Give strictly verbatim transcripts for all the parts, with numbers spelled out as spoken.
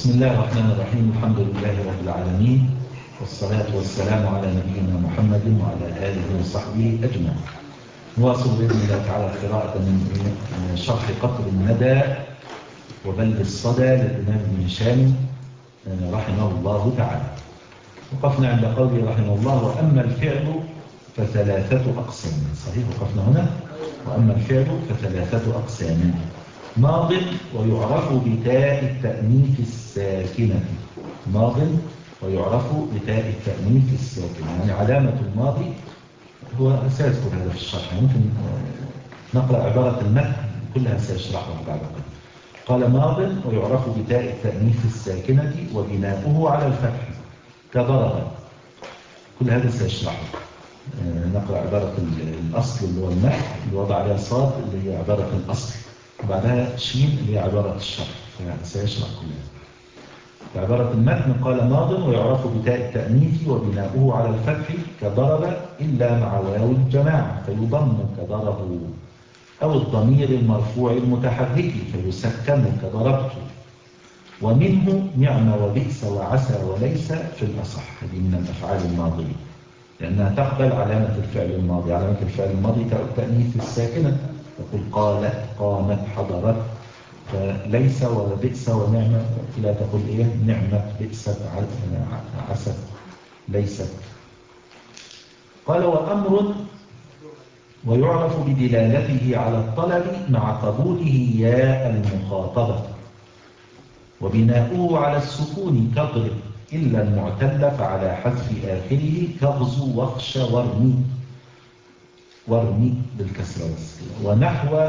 بسم الله الرحمن الرحيم. الحمد لله رب العالمين، والصلاة والسلام على نبينا محمد وعلى آله وصحبه أجمعين. نواصل بإذن الله تعالى قراءة من شرح قطر الندى وبلد الصدى للإمام ابن هشام رحمه الله تعالى. وقفنا عند قوله رحمه الله: وأما الفعل فثلاثة أقسام. صحيح، وقفنا هنا: وأما الفعل فثلاثة أقسام: ماض ويعرف بتاء التأنيث الساكنة. ماض ويعرف بتاء التأنيث الساكنة، يعني علامة الماضي هو سيذكر هذا في الشرح. ممكن نقرأ عبارة المتن كلها سيشرحها بعد قليل. قال: ماض ويعرف بتاء التأنيث الساكنة وبناؤه على الفتح كضرب. كل هذا سيشرحه. نقرأ عبارة الأصل اللي هو المتن اللي وضع عليها صاد اللي هي عبارة الأصل، وبعدها شين اللي هي عبارة الشرح، فسيشرح كلها. عبارة المتن: قال: ماض ويعرف بتاء التأنيث وبناؤه على الفتح كضرب إلا مع واو الجماعة فيضم كضربوا، أو الضمير المرفوع المتحرك فيسكن كضربت. ومنه نعم وبئس وعسى وليس في الأصح. هذه من الأفعال الماضية لأنها تقبل علامة الفعل الماضي. علامة الفعل الماضي تاء التأنيث الساكنة، تقول قالت، قامت، حضرت. فليس وبئس ونعمة لا تقول إيه نعمة، بئست، عست، ليست. قال: وأمر ويعرف بدلالته على الطلب مع قبوله ياء المخاطبة وبناؤه على السكون كضرب إلا المعتل فعلى حذف آخره كغزو واخش وارمي، وارمي بالكسرة بس. ونحو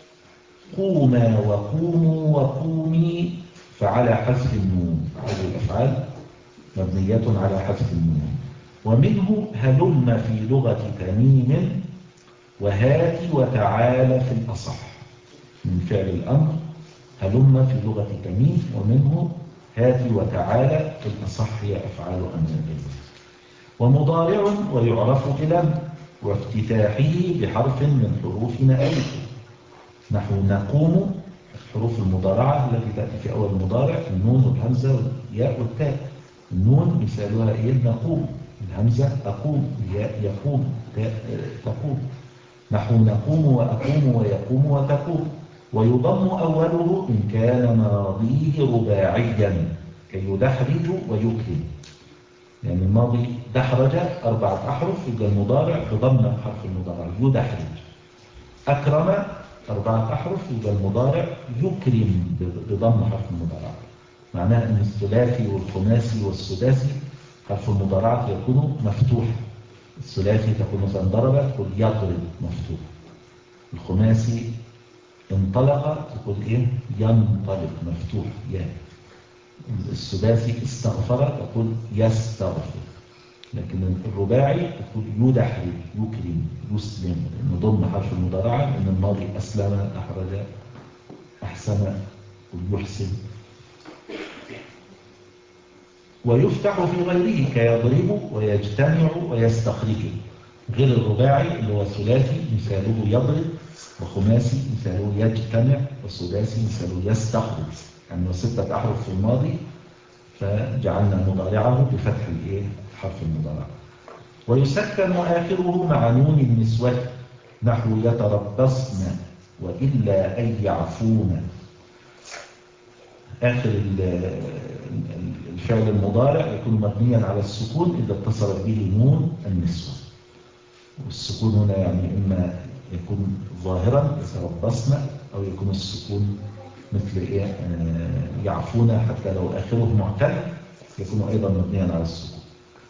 قوما وقوموا وقومي فعلى حذف النون. هذه الأفعال مبنية على حذف النون. ومنه هلم في لغة تميم وهات وتعالى في الأصح. من فعل الأمر هلم في لغة تميم، ومنه هات وتعالى في الأصح، هي أفعال أمر. ومضارع ويعرف بلم وافتتاحه بحرف من حروف نألف، نحو نقوم. حروف المضارعة التي تأتي في أول المضارع النون والهمزة والياء والتاء. النون مثالها إيه؟ نقوم. الهمزة أقوم، الياء يقوم، تقوم. نحو نقوم وأقوم ويقوم وتقوم. ويضم أوله إن كان ماضيه رباعيا كيدحرج ويكرم. يعني الماضي دحرج أربعة أحرف، يبقى المضارع بضم حرف المضارع يدحرج. أكرم أربعة أحرف، يبقى المضارع يكرم بضم حرف المضارع. معناه أن الثلاثي والخماسي والسداسي حرف المضارعة يكون مفتوح. الثلاثي تكون مثلا ضرب، تقول يضرب مفتوح. الخماسي انطلق، تقول إيه؟ ينطلق مفتوح يا. السداسي استغفر، تقول يستغفر. لكن الرباعي تقول يدحرج، يكرم، يسلم، نضم حرف المضارعة لأن الماضي أسلم، أحرج، أحسن، يحسن. ويفتح في غيره كيضرب ويجتمع ويستخرج. غير الرباعي اللي هو ثلاثي مثاله يضرب، وخماسي مثاله يجتمع، والسداسي مثاله يستخرج. يعني ستة أحرف في الماضي فجعلنا مضارعه بفتح الايه حرف المضارع. ويسكن آخره مع نون النسوة، نحو يتربصن وإلا أن يعفون. آخر الفعل المضارع يكون مبنيا على السكون إذا اتصلت به نون النسوة. والسكون هنا يعني إما يكون ظاهرا يتربصن، أو يكون السكون مثل إيه يعفون، حتى لو آخره معتل يكون أيضا مبنيا على السكون.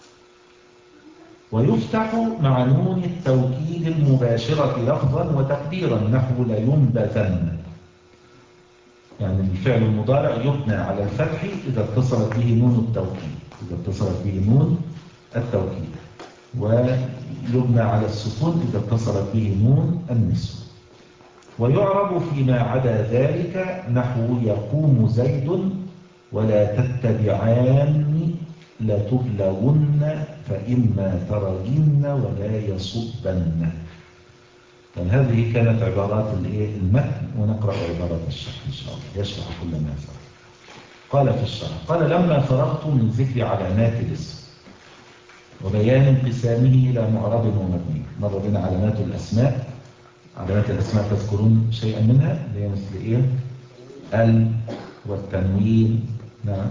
ويفتح مع نون التوكيد المباشرة لفظا وتقديرا، نحو لينبذن. يعني الفعل المضارع يبنى على الفتح إذا اتصلت به نون التوكيد، إذا اتصلت به نون التوكيد، ويبنى على السكون إذا اتصلت به نون النسوة. ويعرب فيما عدا ذلك، نحو يقوم زيد ولا تتبعان لتبلغن فإما ترجن ولا يصبن. هذه كانت عبارات المتن، ونقرأ عبارات الشرح إن شاء الله، يشرح كل ما سبق. قال في الشرح، قال لما فرغت من ذكر علامات الاسم وبيان انقسامه إلى معرب ومبني. مر بنا علامات الأسماء. علامات الأسماء تذكرون شيئا منها اللي هي مثل إيه؟ ال والتنوين، نعم،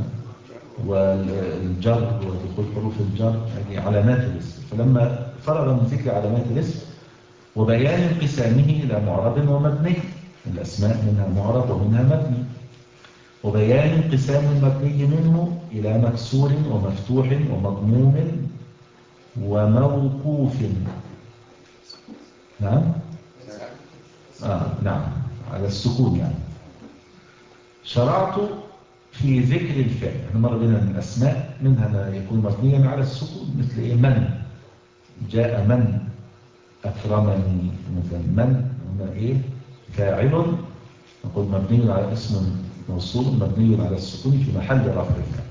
والجر ودخول حروف الجر، هذه علامات الاسم. فلما فرغ من ذكر علامات الاسم وبيان انقسامه إلى معرب ومبني، الأسماء منها معرب ومنها مبني، وبيان انقسام المبني منه إلى مكسور ومفتوح ومضموم وموقوف. نعم آه نعم على السكون يعني. شرعت في ذكر الفعل. احنا مر بنا من الأسماء منها ما يكون مبنيا على السكون مثل إيه؟ من جاء، من أكرمني مثلا. من هنا إيه؟ فاعل، نقول مبني على اسم موصول مبني على السكون في محل رفع الفعل.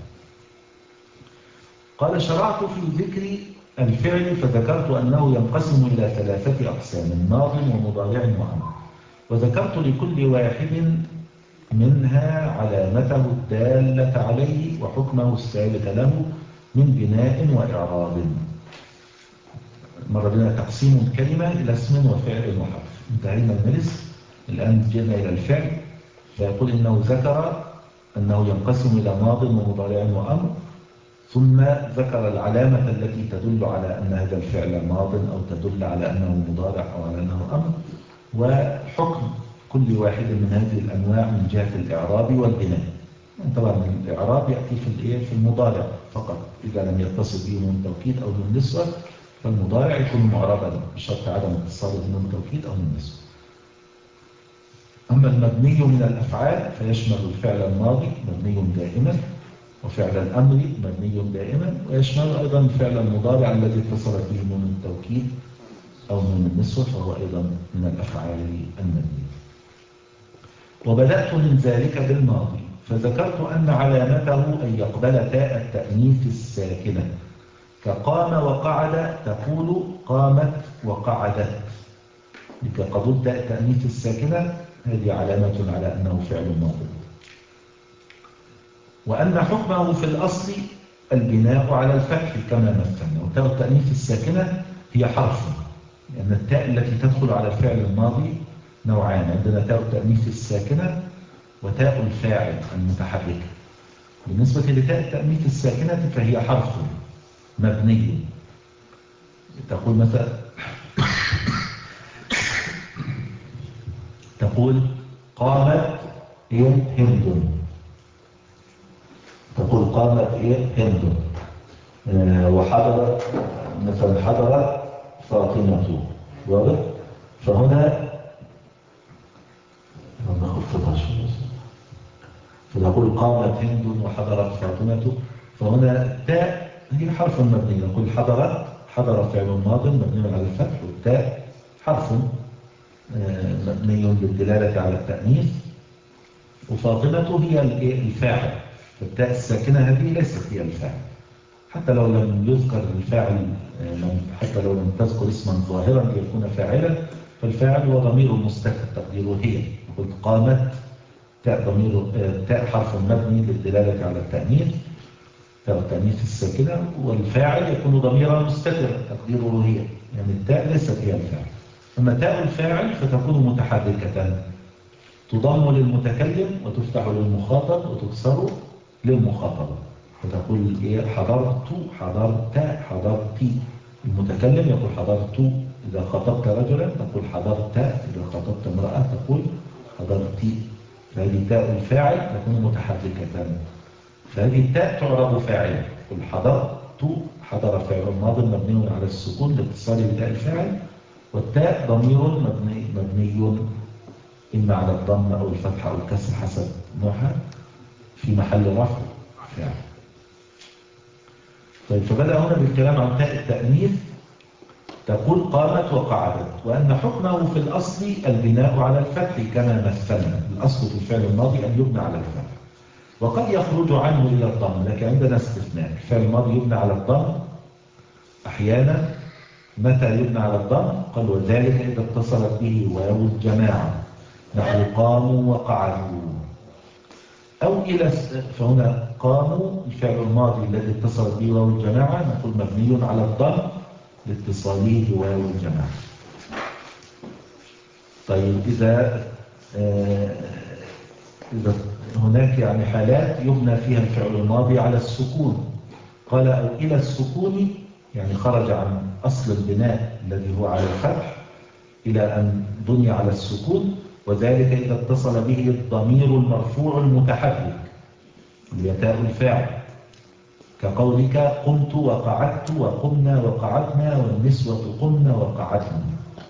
قال شرعت في ذكر الفعل فذكرت أنه ينقسم إلى ثلاثة أقسام: ماض ومضارع وأمر، وذكرت لكل واحد منها علامته الدالة عليه وحكمه الثابت له من بناء وإعراب. مر بنا تقسيم الكلمة إلى اسم وفعل وحرف. انتهينا من الاسم، الآن جئنا إلى الفعل. فيقول إنه ذكر أنه ينقسم إلى ماض ومضارع وأمر، ثم ذكر العلامة التي تدل على أن هذا الفعل ماض أو تدل على أنه مضارع أو على أنه أمر، وحكم كل واحد من هذه الأنواع من جهة الإعراب والبناء. طبعا الإعراب يأتي في في المضارع فقط، إذا لم يتصل به من توكيد أو من نسوة فالمضارع يكون معربا بشرط عدم اتصاله من توكيد أو من نسوة. أما المبني من الأفعال فيشمل الفعل الماضي مبني دائما، وفعل الأمر مبني دائما، ويشمل أيضا الفعل المضارع الذي اتصلت به من التوكيد أو من النسوة فهو أيضا من الأفعال المبنية. وبدأت من ذلك بالماضي فذكرت أن علامته أن يقبل تاء التأنيث الساكنة، كقام وقعد تقول قامت وقعدت. كقبول تاء التأنيث الساكنة هذه علامة على أنه فعل ماضي. وأن حكمه في الأصل البناء على الفتح كما مثلنا. وتاء التأنيث الساكنة هي حرف، لأن التاء التي تدخل على الفعل الماضي نوعان: عندنا تاء التأنيث الساكنة وتاء الفاعل المتحركة. بالنسبة لتاء التأنيث الساكنة فهي حرف مبني. تقول مثلا تقول قامت هي هند، تقول قامت هي هند. آه وحضرت مثلا حضرت فاطمة، واضح؟ فهنا فنقول قامت هند وحضرت فاطمة، فهنا التاء هي حرف مبني. نقول حضرت، حضر فعل ماض مبني على الفتح، والتاء حرف مبني للدلالة على التأنيث، وفاطمة هي الفاعل. فالتاء الساكنة هذه ليست هي الفاعل، حتى لو لم يذكر الفاعل، حتى لو لم تذكر اسما ظاهرا ليكون فاعلا، فالفاعل هو ضمير مستتر تقديره هي. قلت قامت تاء ضمير تاء حرف مبني للدلالة على التأنيث، تاء التأنيث الساكنة، والفاعل يكون ضميرا مستترا تقديره هي، يعني التاء ليست هي الفاعل. أما تاء الفاعل فتكون متحركة، تضم للمتكلم وتفتح للمخاطب وتكسر للمخاطب. فتقول إيه؟ حضرت، حضرت، حضرتي. المتكلم يقول حضرت إذا خطبت رجلا، تقول حضرت. إذا خطبت امرأة تقول حضرتي. فهذه تاء الفاعل تكون متحركة، فهذه التاء تعرب فاعل. قل حضرت، حضر فعل ماض مبني على السكون لاتصاله بتاء الفاعل، والتاء ضمير مبني مبني إما على الضم أو الفتح أو الكسر حسب نوعها في محل رفع فاعل. طيب، فبدأ هنا بالكلام عن تاء التأنيث. تقول قامت وقعدت، وأن حكمه في الأصل البناء على الفتح كما مثلنا. الأصل في الفعل الماضي أن يبنى على الفتح، وقد يخرج عنه إلى الضم، لكن عندنا استثناء. الفعل الماضي يبنى على الضم أحيانا. متى يبنى على الضم؟ قال وذلك إذا اتصلت به واو الجماعة، نحو قاموا وقعدوا. أو إلى فهنا قاموا الفعل الماضي الذي اتصلت به واو الجماعة نقول مبني على الضم لاتصاله بواو الجماعة. طيب إذا آه إذا هناك يعني حالات يبنى فيها الفعل الماضي على السكون، قال أو إلى السكون يعني خرج عن أصل البناء الذي هو على الفتح إلى أن بني على السكون، وذلك إذا اتصل به الضمير المرفوع المتحرك اللي تاء الفاعل، كقولك قمت وقعدت وقمنا وقعدنا والنسوة قمنا وقعدنا.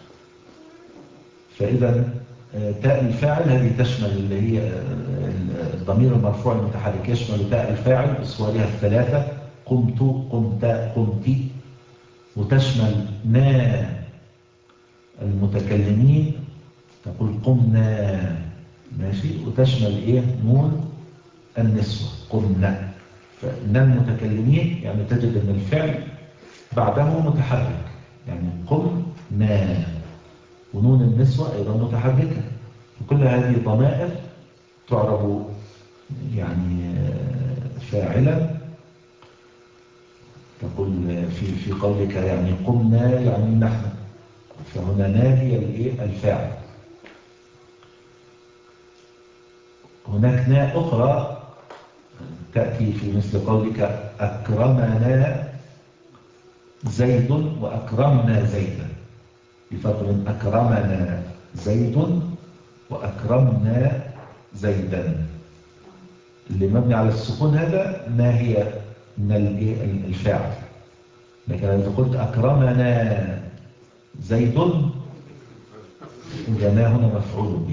فإذا تاء الفاعل هذه تشمل اللي هي الضمير المرفوع المتحرك، يشمل تاء الفاعل بصورها الثلاثة قمت قمت قمت، وتشمل نا المتكلمين تقول قمنا ماشي، وتشمل ايه نون النسوة قمنا. فنا المتكلمين يعني تجد ان الفعل بعده متحرك يعني قمنا، ونون النسوة ايضا متحركة، وكل هذه ضمائر تعرب يعني فاعلا. تقول في في قولك يعني قمنا يعني نحن، فهنا نا هي الايه الفاعل. هناك ناء أخرى تأتي في مثل قولك أكرمنا زيد وأكرمنا زيدا، بفرق من أكرمنا زيد وأكرمنا زيدا. اللي مبني على السكون هذا ما هي من الفاعل، لكن إذا قلت أكرمنا زيد وما هنا مفعول به.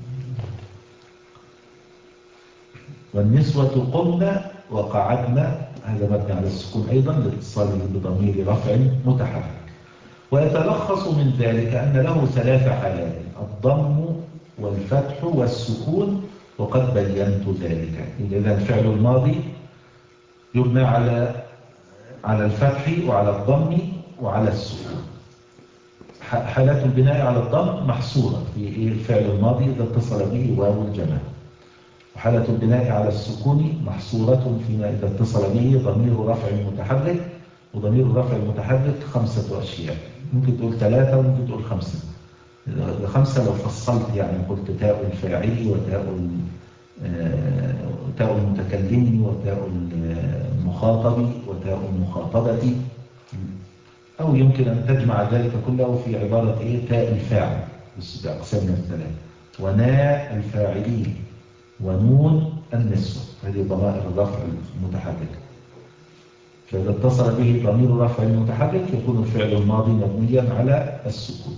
والنسوة قمنا وقعدنا هذا مبني على السكون أيضا لاتصاله بضمير رفع متحرك. ويتلخص من ذلك أن له ثلاث حالات: الضم والفتح والسكون، وقد بينت ذلك. إذا الفعل الماضي يبنى على على الفتح وعلى الضم وعلى السكون. حالات البناء على الضم محصورة في الفعل الماضي إذا اتصل به واو الجماعة، وحالة البناء على السكون محصورة فيما إذا اتصل به ضمير رفع متحرك، وضمير الرفع المتحرك خمسة أشياء، ممكن تقول ثلاثة وممكن تقول خمسة. خمسة لو فصلت يعني قلت تاء الفاعل وتاء تاء المتكلم وتاء المخاطب وتاء المخاطبة، أو يمكن أن تجمع ذلك كله في عبارة إيه تاء الفاعل بس بأقسامها الثلاثة، وناء الفاعلين، ونون النسوة. هذه ضمائر الرفع المتحركة. فإذا اتصل به ضمير الرفع المتحرك يكون الفعل الماضي مبنيا على السكون.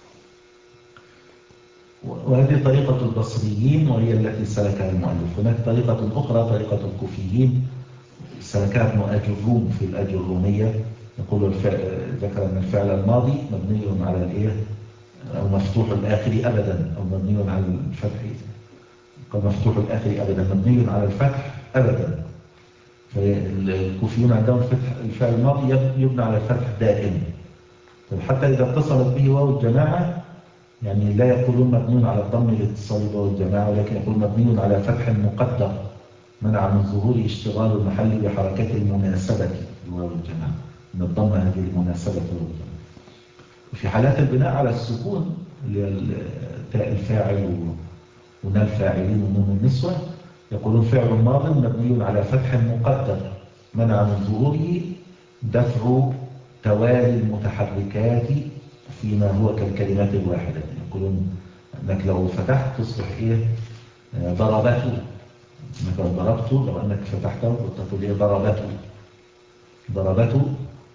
وهذه طريقة البصريين وهي التي سلكها المؤلف. هناك طريقة أخرى طريقة الكوفيين سلكها ابن أجروم في الأجرومية، يقول الفعل ذكر أن الفعل الماضي مبني على الإيه أو مفتوح الآخر أبدا، أو مبني على الفتح، قد مفتوح الآخر أبدا مبني على الفتح أبدا. فالكوفيون عندهم الفتح الفعل الماضي يبنى على الفتح دائما. حتى إذا اتصلت به واو الجماعة يعني لا يقولون مبني على الضم لاتصال به الجماعة، ولكن يقول مبني على فتح مقدر منع من ظهور اشتغال المحل بحركات المناسبة لواو الجماعة، من الضم هذه المناسبة لواو الجماعة. وفي حالات البناء على السكون تاء الفاعل ونال الفاعلين ونون النسوة يقولون فعل ماض مبني على فتح مقدر منع من ظهوره دفع توالي المتحركات فيما هو كالكلمات الواحدة. يقولون أنك لو فتحت تصبح إيه ضربته، أنك لو ضربته لو أنك فتحته تقول إيه ضربته ضربته.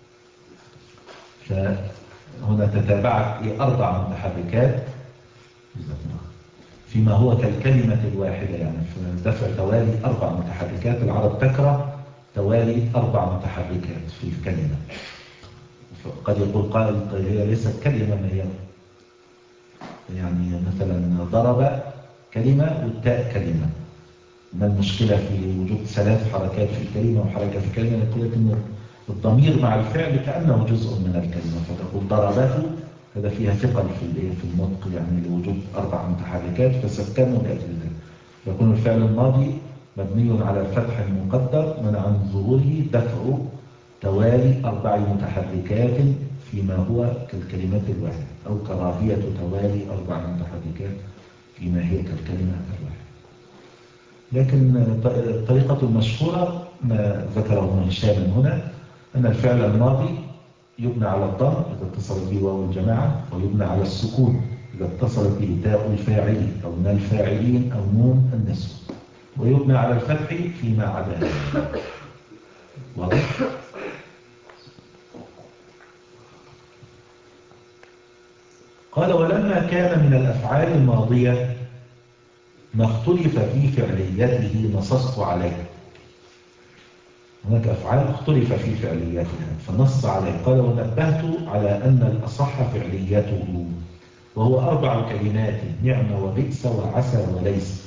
فهنا تتابعت إيه أربع متحركات فيما هو كالكلمة الواحدة، يعني في دفع توالي أربع متحركات. العرب تكره توالي أربع متحركات في الكلمة. قد يقول قائل طيب هي ليست كلمة، ما هي يعني مثلا ضرب كلمة والتاء كلمة، ما المشكلة في وجود ثلاث حركات في الكلمة وحركة في الكلمة؟ يقول لك إن الضمير مع الفعل كأنه جزء من الكلمة، فتقول ضربته هذا فيها ثقل في في النطق يعني لوجود أربع متحركات فسكنوا لأجل ذلك. يكون الفعل الماضي مبني على الفتح المقدر منع من ظهوره دفع توالي أربع متحركات فيما هو كالكلمات الواحدة، أو كراهية توالي أربع متحركات فيما هي كالكلمة الواحدة. لكن الطريقة المشهورة ما ذكره ابن هشام هنا أن الفعل الماضي يبنى على الضم إذا اتصلت به واو الجماعة، ويبنى على السكون إذا اتصلت به تاء الفاعل أو نال الفاعلين أو نون النسوة، ويبنى على الفتح فيما عدا ذلك. واضح؟ قال ولما كان من الأفعال الماضية ما اختلف في فعليته نصصت عليه. هناك أفعال اختلف في فعلياتها فنص عليه. قال ونبهت على أن الأصح فعليته، وهو أربع كلمات: نعم وبئس وعسى وليس.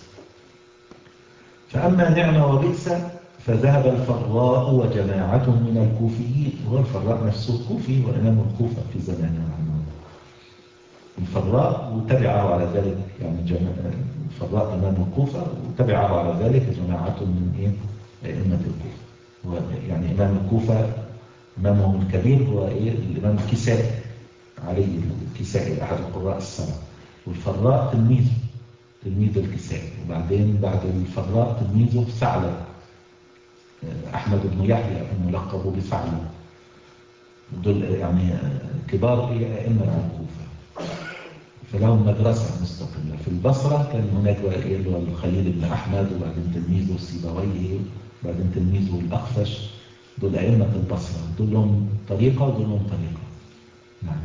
فأما نعم وبئس فذهب الفراء وجماعة من الكوفيين. هو الفراء نفسه كوفي وإمام الكوفة في زمانه عنه. الفراء وتبعه على ذلك يعني الفراء إمام الكوفة وتبعه على ذلك جماعة من إيه؟ أئمة الكوفة. يعني إمام الكوفة إمامهم الكبير هو إيه؟ الإمام الكسائي علي الكسائي أحد القراء السبع، والفراء تلميذ تلميذ الكسائي، وبعدين بعد الفراء تلميذه ثعلب أحمد بن يحيى الملقب بثعلب. دول يعني كبار أئمة الكوفة، فلهم مدرسة مستقلة. في البصرة كان هناك الخليل بن أحمد، وبعدين تلميذه سيبويه، وبعدين تلميذه الأخفش. دول أئمة البصرة، دول لهم طريقة ودول لهم طريقة. نعم.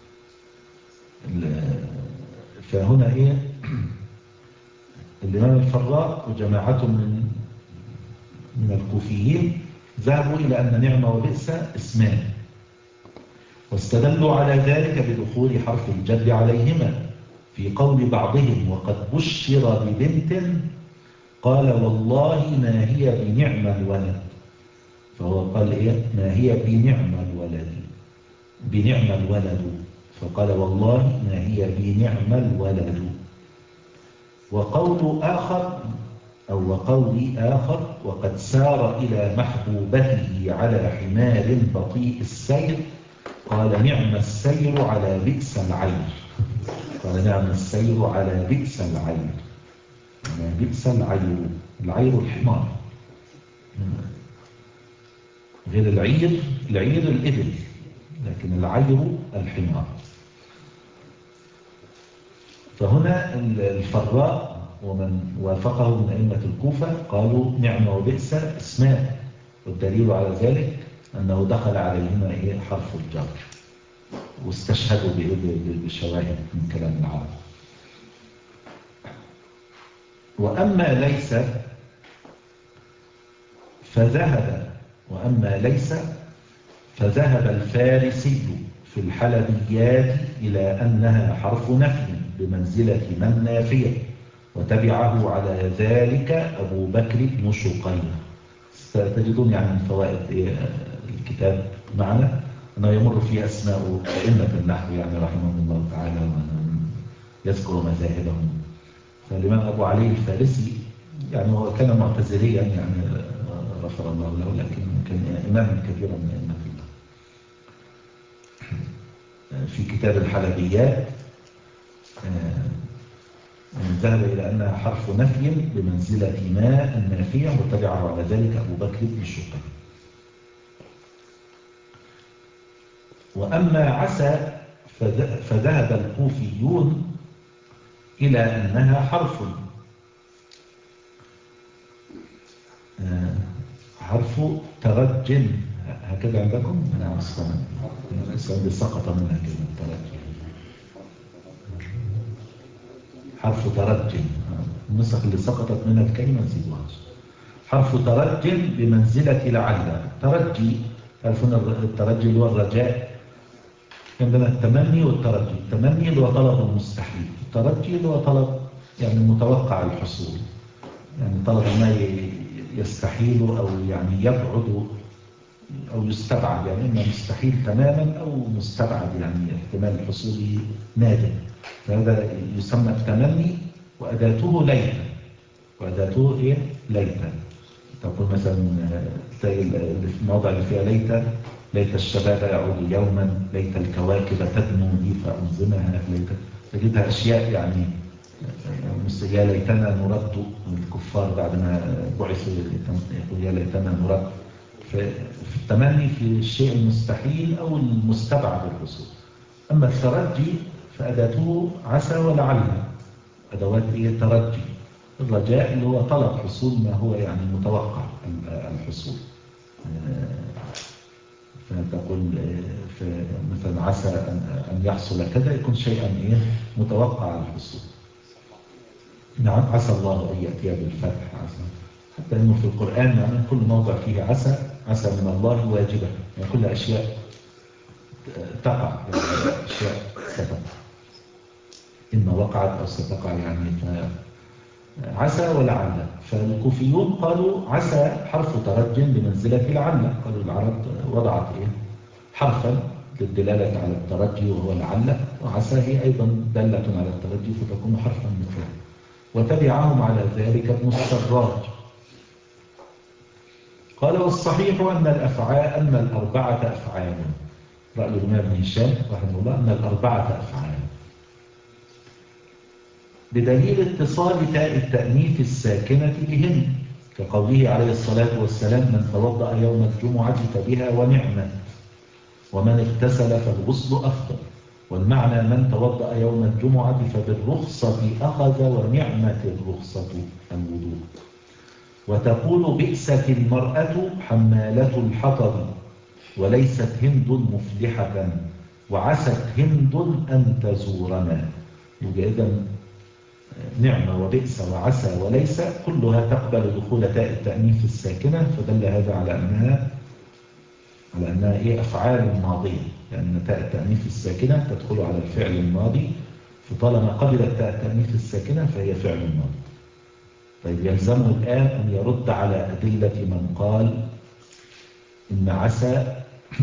فهنا إيه الإمام الفراء وجماعة من من الكوفيين ذهبوا إلى أن نعم وبئس اسمان، واستدلوا على ذلك بدخول حرف الجر عليهما في قول بعضهم وقد بشر ببنت قال والله ما هي بنعم الولد. فهو قال إيه ما هي بنعم الولد بنعم الولد فقال والله ما هي بنعم الولد. وقول آخر أو وقول آخر وقد سار إلى محبوبته على حمار بطيء السير قال نعم السير على بئس العير. قال نعم السير على بئس العير. على بئس العير. العير الحمار، غير العير. العير الإبل، لكن العير الحمار. فهنا الفراء ومن وافقه من أئمة الكوفة قالوا نعم وبئس اسمان، والدليل على ذلك أنه دخل عليهما إيه حرف الجر، واستشهدوا بشواهد من كلام العرب. وأما ليس فذهب وأما ليس فذهب الفارسي في الحلبيات إلى أنها حرف نفي بمنزلة من نافية، وتبعه على ذلك أبو بكر بن شقيق. ستجدون يعني من فوائد الكتاب معنا أنه يمر فيه أسماء أئمة النحو يعني رحمهم الله تعالى ويذكر مذاهبهم. فالإمام أبو علي الفارسي يعني هو كان معتزليا يعني غفر الله له، لكن كان إماما كبيرا من أئمة الله. في كتاب الحلبيات ذهب إلى أنها حرف نفي بمنزلة ما النافية، وتبعه على ذلك أبو بكر بن شقيق. وأما عسى فذهب الكوفيون إلى أنها حرف حرف ترج. هكذا عندكم؟ أنا أصلا أصلا سقط منها كلمة ترج، حرف ترج. النسخ اللي سقطت منها الكلمة نزيدوها. حرف ترج بمنزلة لعل. ترجي عرفون الترجي اللي هو الرجاء. عندنا التمني والترجي. التمني اللي هو طلب المستحيل، الترجي اللي هو طلب يعني متوقع الحصول، يعني طلب ما يستحيل أو يعني يبعد أو يستبعد، يعني إما مستحيل تماما أو مستبعد يعني احتمال حصوله نادر. فهذا يسمى التمني، وأداته ليلة، وأداته إيه؟ ليت. تقول مثلا تلاقي المواضع اللي فيها ليت: ليت الشباب يعود يوما، ليت الكواكب تدنو لي فأنظمها، ليت. تجدها أشياء يعني يا ليتنا نرد. الكفار بعد ما بعثوا يقول يا ليتنا نرد. في التمني في الشيء المستحيل أو المستبعد الحصول. أما الترجي فأداته عسى ولعل، أدوات إيه؟ ترجي. الرجاء اللي هو طلب حصول ما هو يعني متوقع الحصول. فتقول مثلا عسى أن يحصل كذا، يكون شيئا إيه؟ متوقع الحصول. نعم، عسى الله أن يأتي بالفتح. عسى، حتى أنه في القرآن يعني كل موضع فيه عسى، عسى من الله واجبة، يعني كل أشياء تقع، يعني أشياء ستقع، إما وقعت أو ستقع يعني. فعسى ولعل. فالكوفيون قالوا عسى حرف ترج بمنزلة لعل. قالوا العرب وضعت إيه؟ حرفا للدلالة على الترجي وهو لعل، وعسى هي أيضا دالة على الترجي فتكون حرفا مثله. وتبعهم على ذلك ابن السراج. قال: والصحيح أن الأفعال أن الأربعة أفعال. رأي الإمام ابن هشام رحمه الله أن الأربعة أفعال، بدليل اتصال تاء التأنيث الساكنة بهن، كقوله عليه الصلاة والسلام: من توضأ يوم الجمعة فبها ونعمة، ومن اغتسل فالغسل أفضل. والمعنى: من توضأ يوم الجمعة فبالرخصة أخذ، ونعمة الرخصة الوضوء. وتقول: بئست المرأة حمالة الحطب، وليست هند مفلحة، وعست هند أن تزورنا. يبقى إذن نعمة وبئس وعسى وليس كلها تقبل دخول تاء التأنيث الساكنة، فدل هذا على أنها على أنها إيه؟ أفعال ماضية، لأن تاء التأنيث الساكنة تدخل على الفعل الماضي، فطالما قبلت تاء التأنيث الساكنة فهي فعل ماضي. طيب، يلزمه الآن أن يرد على أدلة من قال إن عسى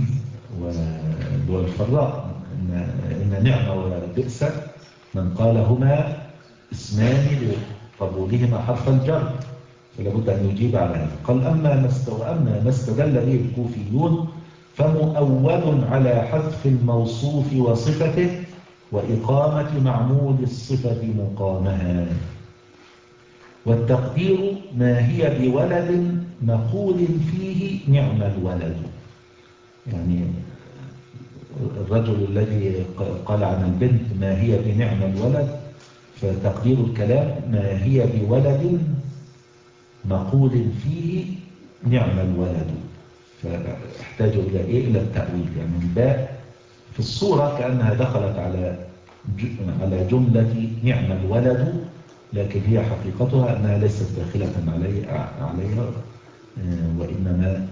والفراء إن, إن نعمة وبئس من قال هما اسمان لقبولهما حرف الجر، فلا بد أن يجيب على هذا. قال: أما ما وأما ما استدل به الكوفيون فمؤول على حذف الموصوف وصفته، وإقامة معمول الصفة مقامها. والتقدير: ما هي بولد مقول فيه نعم الولد. يعني الرجل الذي قال عن البنت ما هي بنعم الولد، فتقدير الكلام: ما هي بولد مقول فيه نعم الولد. فاحتاج إلى إيه؟ إلى التأويل. يعني الباء في الصورة كأنها دخلت على على جملة نعم الولد، لكن هي حقيقتها أنها ليست داخلة عليها، وإنما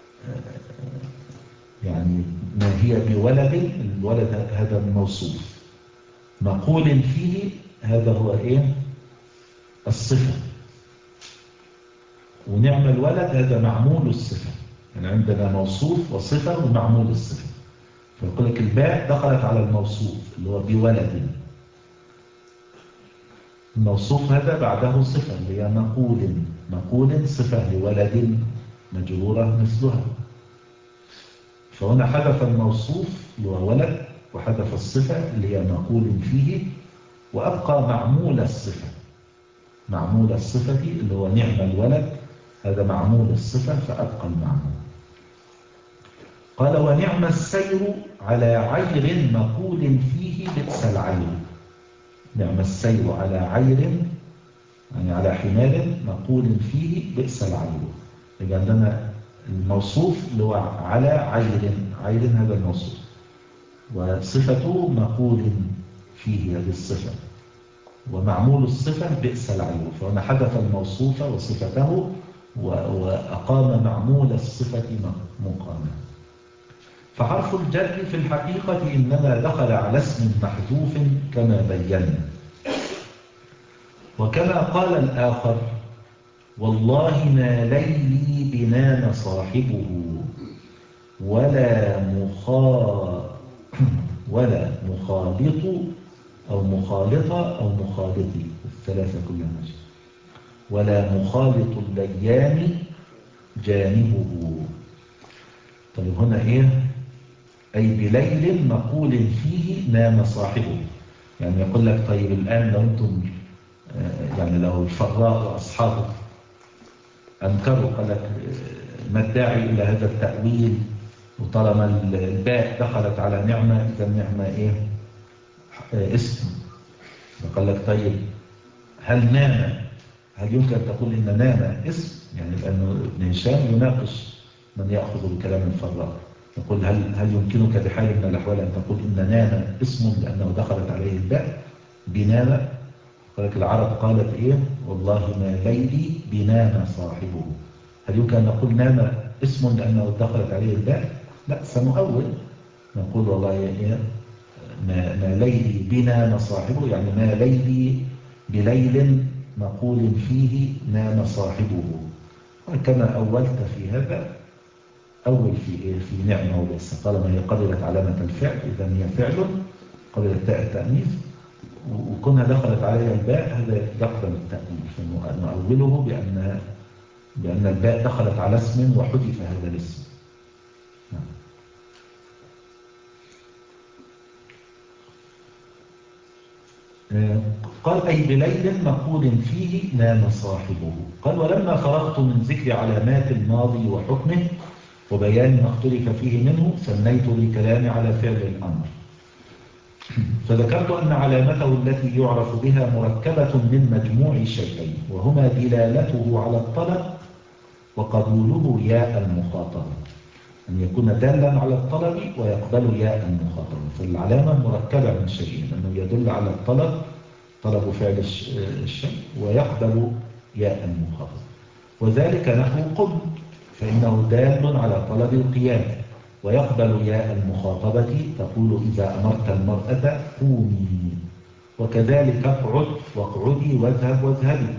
يعني ما هي بولد، الولد هذا الموصوف، مقول فيه هذا هو إيه؟ الصفة، ونعم الولد هذا معمول الصفة. يعني عندنا موصوف وصفة ومعمول الصفة. فيقول لك الباء دخلت على الموصوف اللي هو بولد، الموصوف هذا بعده صفة اللي هي مقول، مقول صفة لولد مجرورة مثلها. فهنا حذف الموصوف اللي هو ولد، وحذف الصفة اللي هي مقول فيه، وأبقى معمول الصفة. معمول الصفة اللي هو نعم الولد هذا معمول الصفة، فأبقى المعمول. قال: ونعم السير على عير مقول فيه بئس العير. نعم السير على عير يعني على حمار مقول فيه بئس العير. يبقى عندنا الموصوف اللي هو على عير، عير هذا الموصوف، وصفته مقول فيه هذه الصفة، ومعمول الصفة بئس العير. فهنا حذف الموصوف وصفته وأقام معمول الصفة مقاما. فحرف الجر في الحقيقة إنما دخل على اسم محذوف كما بينا. وكما قال الآخر: والله ما ليلي بنام صاحبه، ولا مخا ولا مخالط أو مخالطة أو مخالطي، الثلاثة كلها ماشي. ولا مخالط الليام جانبه. طيب هنا إيه؟ أي بليل مقول فيه نام صاحبه. يعني يقول لك طيب الآن لو أنتم يعني لو الفراء وأصحابه أنكروا، قال لك ما الداعي إلى هذا التأويل، وطالما الباء دخلت على نعمة إذا النعمة إيه؟ اسم. فقال لك طيب هل نام، هل يمكن أن تقول إن نام اسم؟ يعني لأنه ابن هشام يناقش من يأخذ بكلام الفراء، يقول هل هل يمكنك بحال من الأحوال أن تقول إن نام اسم لأنه دخلت عليه الباء بنام؟ قال لك العرب قالت إيه؟ والله ما ليلي بنام صاحبه. هل يمكن أن نقول نام اسم لأنه دخلت عليه الباء؟ لا، سنؤول نقول والله إيه؟ ما, ما ليلي بنام صاحبه، يعني ما ليلي بليل مقول فيه نام صاحبه. وكما أولت في هذا أول في إيه؟ في نعمة وليس، طالما هي قبلت علامة الفعل إذا هي فعل قبلت تاء التأنيث، وكونها دخلت عليها الباء هذا يقبل التأويل، فنؤوله بأن بأن الباء دخلت على اسم وحذف هذا الاسم. قال أي بليل مقول فيه نام صاحبه. قال ولما فرغت من ذكر علامات الماضي وحكمه وبيان ما اختلف فيه منه سنيت بالكلام على فعل الأمر، فذكرت أن علامته التي يعرف بها مركبة من مجموع شيئين، وهما دلالته على الطلب وقبوله ياء المخاطبة، أن يكون دالا على الطلب ويقبل ياء المخاطبة. فالعلامة مركبة من شيئين، أنه يدل على الطلب، طلب فعل الشيء، ويقبل ياء المخاطبة. وذلك نحو قم، فإنه دال على طلب القيام، ويقبل ياء المخاطبة تقول إذا أمرت المرأة قومي. وكذلك اقعد واقعدي واذهب واذهبي.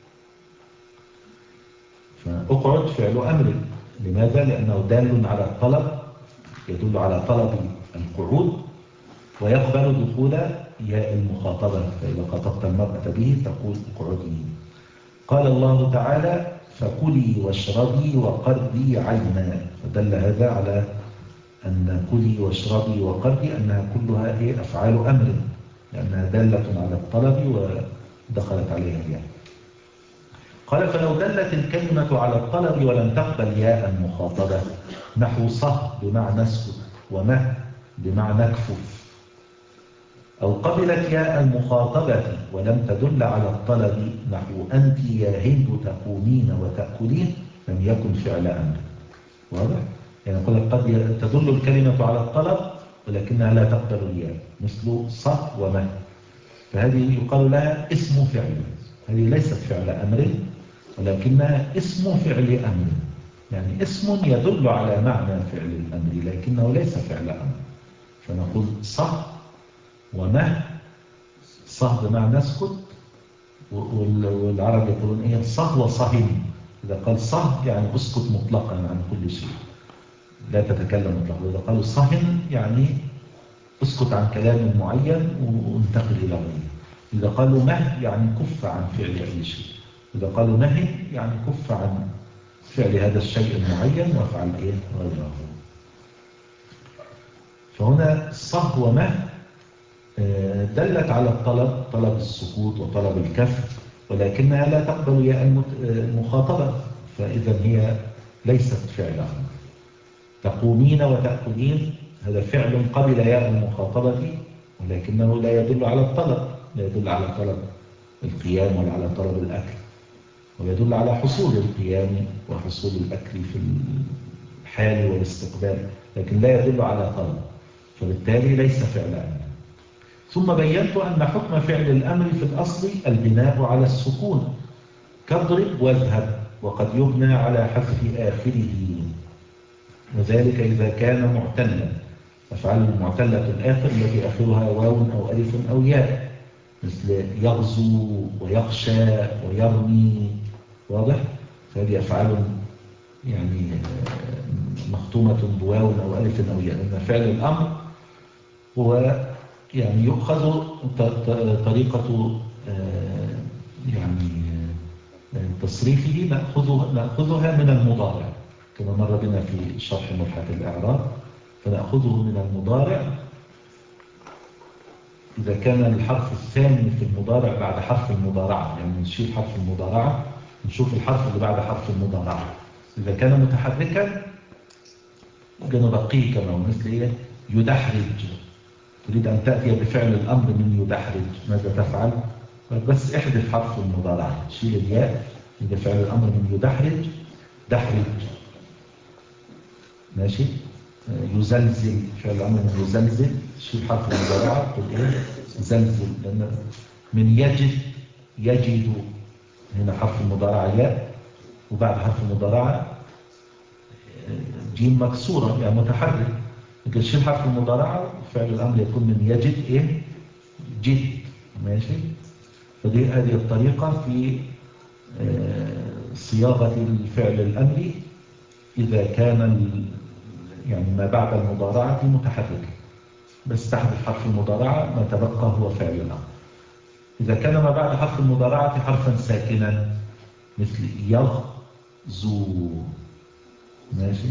فاقعد فعل أمر، لماذا؟ لأنه دال على الطلب، يدل على طلب القعود، ويقبل دخول ياء المخاطبة، فإذا خاطبت المرأة به تقول اقعدي. قال الله تعالى فكلي واشربي وقري عينا، فدل هذا على أن كلي واشربي وقري أنها كلها هي أفعال أمر، لأنها دالة على الطلب ودخلت عليها الياء. قال فلو دلت الكلمة على الطلب ولم تقبل ياء المخاطبة نحو صه بمعنى اسكت، ومه بمعنى اكفف، أو قبلت ياء المخاطبة ولم تدل على الطلب نحو أنت يا هند تقومين وتأكلين، لم يكن فعل أمر. واضح؟ يعني نقول قد تدل الكلمة على الطلب ولكنها لا تقبل الياء، مثل صه ومه، فهذه يقال لها اسم فعل. هذه ليست فعل أمر ولكنها اسم فعل أمر، يعني اسم يدل على معنى فعل الأمر لكنه ليس فعل أمر. فنقول صه ومه، صه بمعنى اسكت، والعرب يقولون ايه صه وصهن. إذا قال صه يعني اسكت مطلقا عن كل شيء، لا تتكلم مطلقا. وإذا قالوا صهن يعني اسكت عن كلام معين وانتقل إلى غيره. إذا قالوا مه يعني كف عن فعل أي شيء. إذا قالوا نهي يعني كف عن فعل هذا الشيء المعين وافعل إيه غيره. فهنا صه ومه دلت على الطلب، طلب السكوت وطلب الكف، ولكنها لا تقبل ياء المخاطبة، فإذا هي ليست فعل أمر. تقومين وتأكلين هذا فعل قبل ياء المخاطبة ولكنه لا يدل على الطلب، لا يدل على طلب القيام ولا على طلب الأكل، ويدل على حصول القيام وحصول الأكل في الحال والاستقبال، لكن لا يدل على طلب، فبالتالي ليس فعل أمر. ثم بينت أن حكم فعل الأمر في الأصل البناء على السكون كاضرب واذهب، وقد يبنى على حذف آخره، وذلك إذا كان معتلا. أفعال المعتلة الآخر التي آخرها واو أو ألف أو ياء، مثل يغزو ويخشى ويرمي. واضح؟ فهذه أفعال يعني مختومة بواو أو ألف أو ياء. أما فعل الأمر هو يعني يؤخذ طريقة يعني تصريفه نأخذها, نأخذها من المضارع كما مر بنا في شرح ملحة الإعراب. فنأخذه من المضارع إذا كان الحرف الثاني في المضارع بعد حرف المضارعة، يعني نشيل حرف المضارعة نشوف الحرف اللي بعد حرف المضارعة. إذا كان متحركا نبقيه كما هو، مثل إيه؟ يدحرج. تريد أن تأتي بفعل الأمر من يدحرج، ماذا تفعل؟ بس احذف حرف المضارعة، شيل الياء إذا فعل الأمر من يدحرج دحرج. ماشي؟ يزلزل، فعل الأمر من يزلزل، شيل حرف المضارعة قل إيه؟ زلزل. لأن من يجد يجد، هنا حرف المضارعة ياء وبعد حرف المضارعة جيم مكسورة يعني متحرك. لكن شيل حرف المضارعة فعل الأمر يكون من يجد إيه؟ جد. ماشي؟ فدي هذه الطريقة في صياغة الفعل الأمري إذا كان يعني ما بعد المضارعة متحرك، بس تحذف حرف المضارعة ما تبقى هو فعل الأمر. إذا كان ما بعد حرف المضارعة حرفا ساكنا مثل يغزو، ماشي،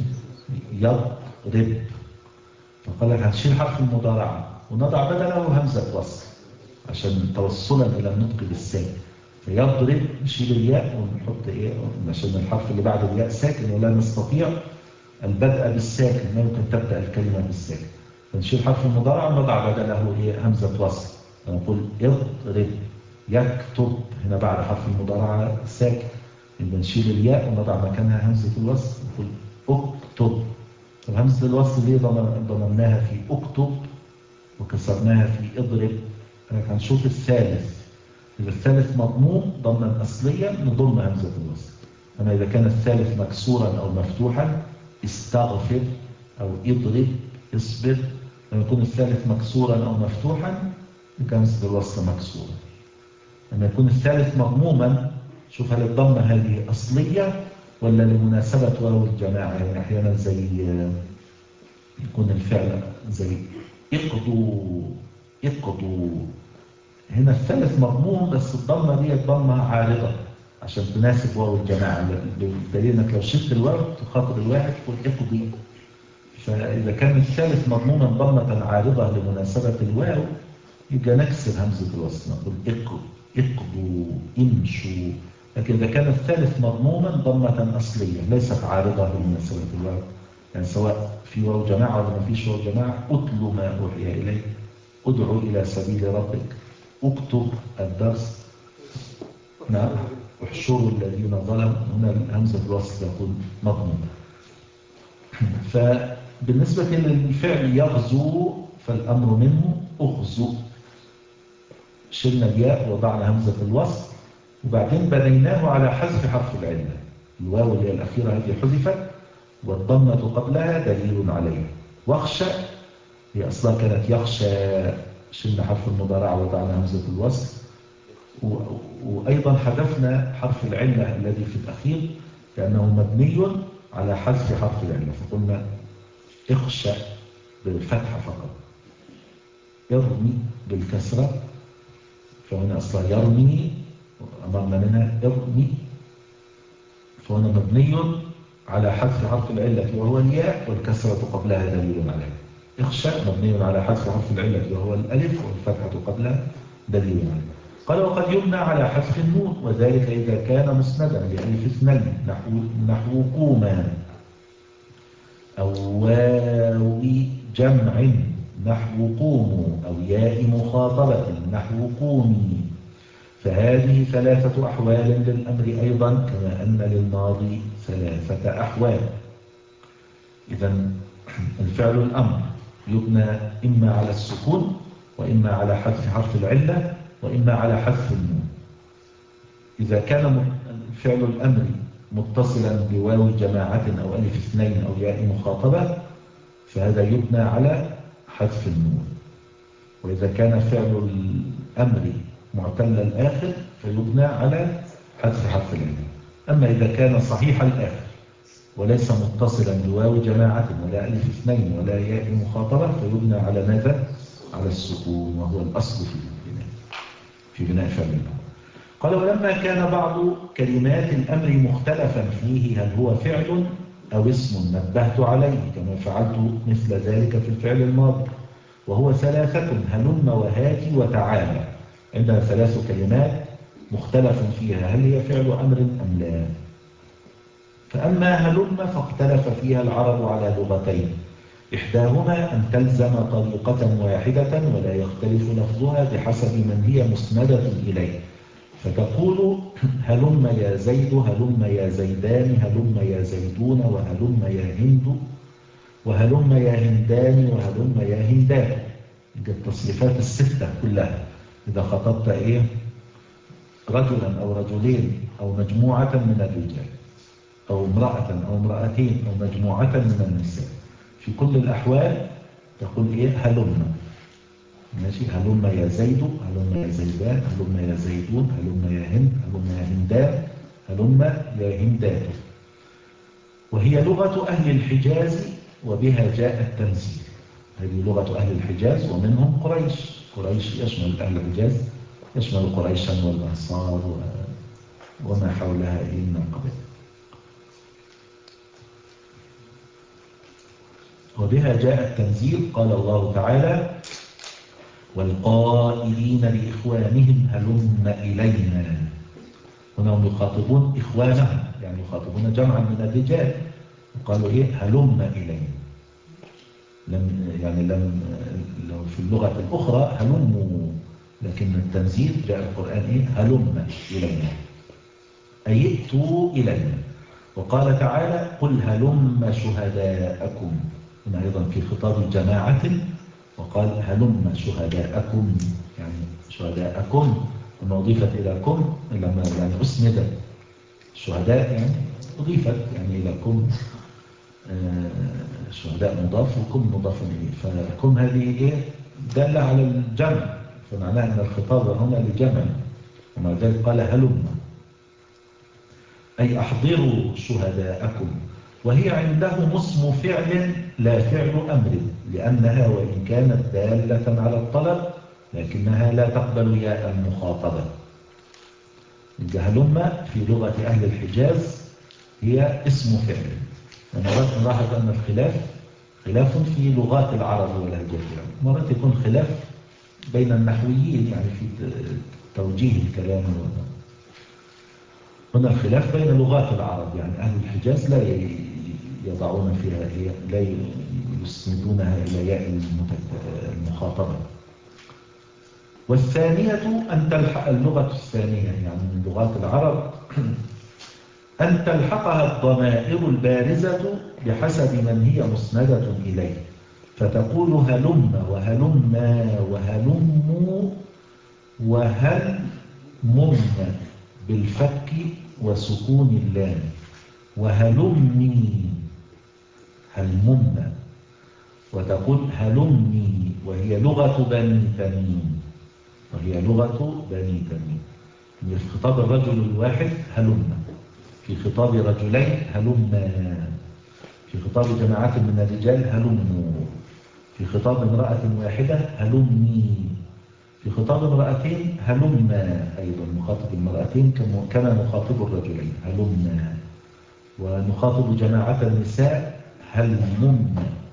يضرب، فقال لك هنشيل حرف المضارعة ونضع بدله همزة وصل عشان توصلا إلى النطق بالساكن. فيضرب نشيل الياء ونحط إيه عشان الحرف اللي بعد الياء ساكن ولا نستطيع البدء بالساكن، ما يمكن تبدأ الكلمة بالساكن. فنشيل حرف المضارعة ونضع بدله إيه همزة وصل. نقول اضرب يكتب، هنا بعد حرف المضارعة ساكن، إذا نشيل الياء ونضع مكانها همزة الوصل نقول اكتب. همزة الوصل ليه ضمناها في اكتب وكسرناها في اضرب؟ هنشوف الثالث، إذا الثالث مضموم ضمنا أصليا نضم همزة الوصل. أما إذا كان الثالث مكسورا أو مفتوحا استغفر أو اضرب اصبر. لما يكون الثالث مكسورا أو مفتوحا يكون همزة الوصل مكسورا. لما يكون الثالث مضموما شوف هل الضمة هذه أصلية ولا لمناسبة واو الجماعة. يعني أحيانا زي يكون الفعل زي اقضوا اقضوا، هنا الثالث مضموم بس الضمة دي ضمة عارضة عشان تناسب واو الجماعة. بدليل انك لو شلت الواو تخاطب الواحد تقول اقضي. فإذا كان الثالث مضموما ضمة عارضة لمناسبة الواو يبقى نكسر همزة الوصل نقول اقضوا اقضوا امشوا. لكن إذا كان الثالث مضموما ضمة أصلية ليست عارضة لمناسبة الواو، يعني سواء في واو جماعة ولا ما فيش واو جماعة، أتل ما أوحي إليك، ادعو إلى سبيل ربك، اكتب الدرس، نعم، احشروا الذين ظلموا، هنا الهمزة الوصل يكون مضمون. فبالنسبة للفعل يغزو فالأمر منه أغزو، شلنا الياء وضعنا همزة الوصل وبعدين بنيناه على حذف حرف العلة. الواو اللي هي الأخيرة هذه حذفت والضمة قبلها دليل عليه. واخشى هي أصلا كانت يخشى، شلنا حرف المضارعة وضعنا همزة الوصل وأيضا حذفنا حرف العلة الذي في الأخير لأنه مبني على حذف حرف العلة، فقلنا اخشى بالفتحة فقط، ارمي بالكسرة، فهنا أصلا يرمي أمرنا منها ارمي، فهنا مبني على حذف حرف العلة وهو الياء والكسرة قبلها دليل عليه. اخشى مبني على حذف حرف العلة وهو الألف والفتحة قبلها دليل عليه. قال وقد يبنى على حذف النون وذلك إذا كان مسندا لألف اثنين نحو, نحو قوما، أو واو جمع نحو قوموا، أو ياء مخاطبة نحو قومي. فهذه ثلاثة أحوال للأمر أيضا كما أن للماضي ثلاثة أحوال. إذن الفعل الأمر يبنى إما على السكون وإما على حذف حرف العلة وإما على حذف النون. إذا كان الفعل الأمر متصلا بواو جماعة أو ألف اثنين أو ياء مخاطبة فهذا يبنى على حذف النون. وإذا كان فعل الأمر معتل الآخر فيبنى على حذف حرف العلة. أما إذا كان صحيح الآخر وليس متصلا بواو جماعة ولا ألف اثنين ولا ياء مخاطبة فيبنى على ماذا؟ على السكون، وهو الأصل في البناء في بناء فعل الأمر. قال ولما كان بعض كلمات الأمر مختلفا فيه هل هو فعل أو اسم نبهت عليه كما فعلت مثل ذلك في الفعل الماضي، وهو ثلاثة: هلم وهات وتعالى. عندنا ثلاث كلمات مختلف فيها هل هي فعل أمر أم لا. فأما هلم فاختلف فيها العرب على لغتين: إحداهما أن تلزم طريقة واحدة ولا يختلف لفظها بحسب من هي مسندة إليه، فتقول هلم يا زيد، هلم يا زيدان، هلم يا زيدون، وهلم يا هند، وهلم يا هندان، وهلم يا هندات. التصريفات الستة كلها إذا خطبت إيه رجلا أو رجلين أو مجموعة من الرجال أو امرأة أو امرأتين أو مجموعة من النساء، في كل الأحوال تقول إيه هلم. ماشي، هلم يا زيد، هلم يا زيدان، هلم يا زيدون، هلم يا هند، هلم يا هندان، هلم يا هندات. وهي لغة أهل الحجاز وبها جاء التنزيل. هذه لغة أهل الحجاز ومنهم قريش. قريش يشمل أهل الحجاز، يشمل قريشا والأنصار وما حولها من القبائل. وبها جاء التنزيل. قال الله تعالى: والقائلين لإخوانهم هلم إلينا. هنا هم يخاطبون إخوانهم، يعني يخاطبون جمعا من الرجال، وقالوا إيه هلم إلينا. لم يعني لم لو في اللغة الأخرى هلموا، لكن التنزيل جاء القرآن إيه هلم إلينا أي ائتوا إلينا. وقال تعالى: قل هلم شهداءكم. هنا أيضا في خطاب جماعة، وقال هلم شهداءكم، يعني شهداءكم لما أضيفت إلى كم، لما يعني أسندت الشهداء يعني أضيفت يعني إلى كم. آه شهداء مضاف وكم مضاف إليه، فكم هذه إيه دل على الجمع، فمعناه أن الخطاب هنا لجمع، ومع ذلك قال هلم أي أحضروا شهداءكم. وهي عندهم اسم فعل لا فعل أمر، لأنها وإن كانت دالة على الطلب لكنها لا تقبل ياء المخاطبة. هلم في لغة أهل الحجاز هي اسم فعل. نلاحظ أن الخلاف خلاف في لغات العرب والهجاء، مرات يكون خلاف بين النحويين يعني في توجيه الكلام. هنا الخلاف بين لغات العرب، يعني أهل الحجاز لا يضعون فيها، لا يسندونها إلى ياء المخاطبة. والثانية أن تلحق اللغة الثانية يعني من لغات العرب أن تلحقها الضمائر البارزة بحسب من هي مسندة إليه، فتقول هلم وهلما وهلموا وهل مم بالفك وسكون اللام، وهلمي هلمنا، وتقول هلمي وهي لغة بني تميم، وهي لغة بني تميم. في خطاب الرجل الواحد هلم، في خطاب رجلين هلما، في خطاب جماعات من الرجال هلموا، في خطاب امرأة واحدة هلمي، في خطاب امرأتين هلما أيضا، نخاطب المرأتين كما نخاطب الرجلين هلما، ونخاطب جماعة النساء هلمن.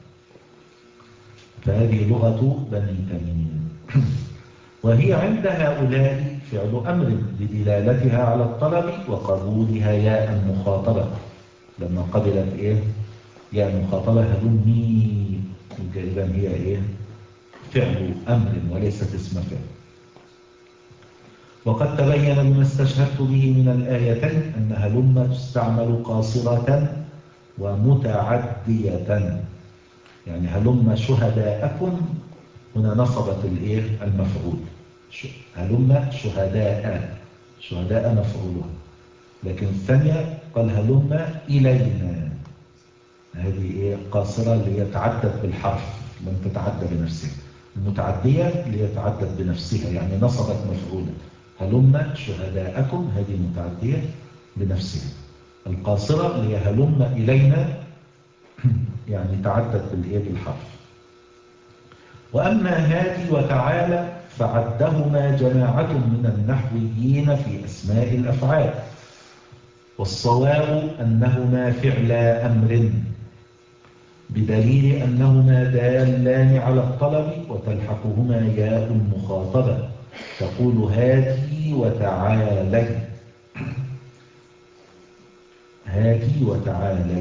فهذه لغة بني تميم. وهي عند هؤلاء فعل أمر لدلالتها على الطلب وقبولها ياء المخاطبة، لما قبلت إيه ياء المخاطبة هلمي، إذن هي إيه فعل أمر وليست اسم فعل. وقد تبين بما استشهدت به من الآيتين أن هلم تستعمل قاصرة ومتعدية، يعني هلم شهداءكم هنا نصبت الايه المفعول، هلم شهداء، شهداء مفعولها، لكن الثانية قال هلم إلينا، هذه ايه قاصرة ليتعدد بالحرف لم تتعدى بنفسها، المتعدية ليتعدد بنفسها يعني نصبت مفعولا، هلم شهداءكم هذه متعدية بنفسها، القاصرة اللي هلم إلينا يعني تعدد بالايه بالحرف. وأما هاتي وتعالى فعدهما جماعة من النحويين في أسماء الأفعال، والصواب أنهما فعلا أمر، بدليل أنهما دالان على الطلب وتلحقهما ياء المخاطبة، تقول هاتي وتعالي، هاتي وتعالي،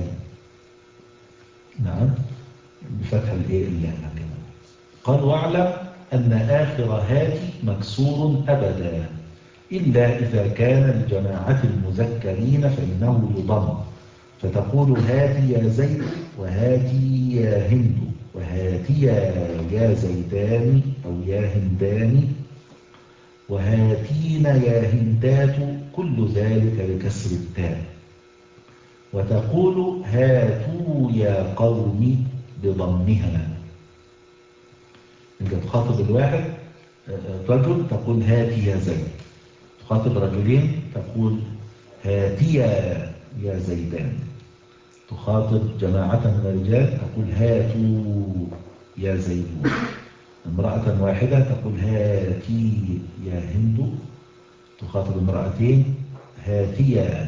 نعم، بفتح الايه اللام كمان. قال واعلم أن آخر هاتي مكسور أبدا، إلا إذا كان الجماعة المذكرين فإنه يضم، فتقول هاتي يا زيد وهاتي يا هند وهاتي يا زيدان أو يا هندان وهاتين يا هندات، كل ذلك بكسر التاء. وتقول هاتوا يا قوم بضمها، انت تخاطب الواحد رجل تقول هاتي يا زيد، تخاطب رجلين تقول هاتيا يا زيدان، تخاطب جماعة من الرجال تقول هاتوا يا زيدون، امرأة واحدة تقول هاتي يا هند، تخاطب امرأتين هاتيا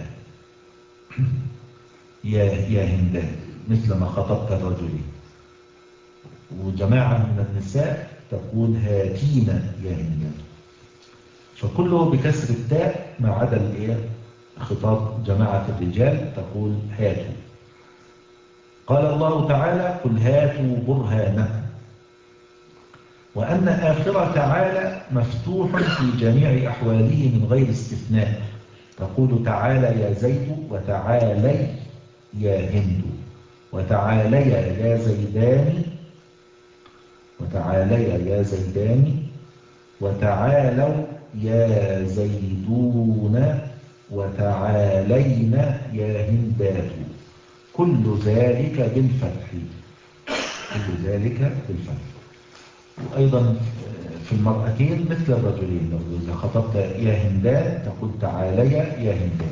يا يا هندان، مثل ما خطبت الرجلين. وجماعة من النساء تقول هاتينا يا هندان، فكله بكسر التاء ما عدا الايه خطاب جماعة الرجال تقول هاتوا. قال الله تعالى قل هاتوا برهانكم، وأن آخر تعالى مفتوح في جميع أحواله من غير استثناء، تقول تعالى يا زيد وتعالي يا هند وتعالي يا زيدان وتعالي يا زيدان وتعالوا يا زيدون وتعالينا يا هندات، كل ذلك بالفتح، كل ذلك بالفتح. وأيضا في المرأتين مثل الرجلين، لو إذا خطبت يا هندان تقول تعالي يا هندان.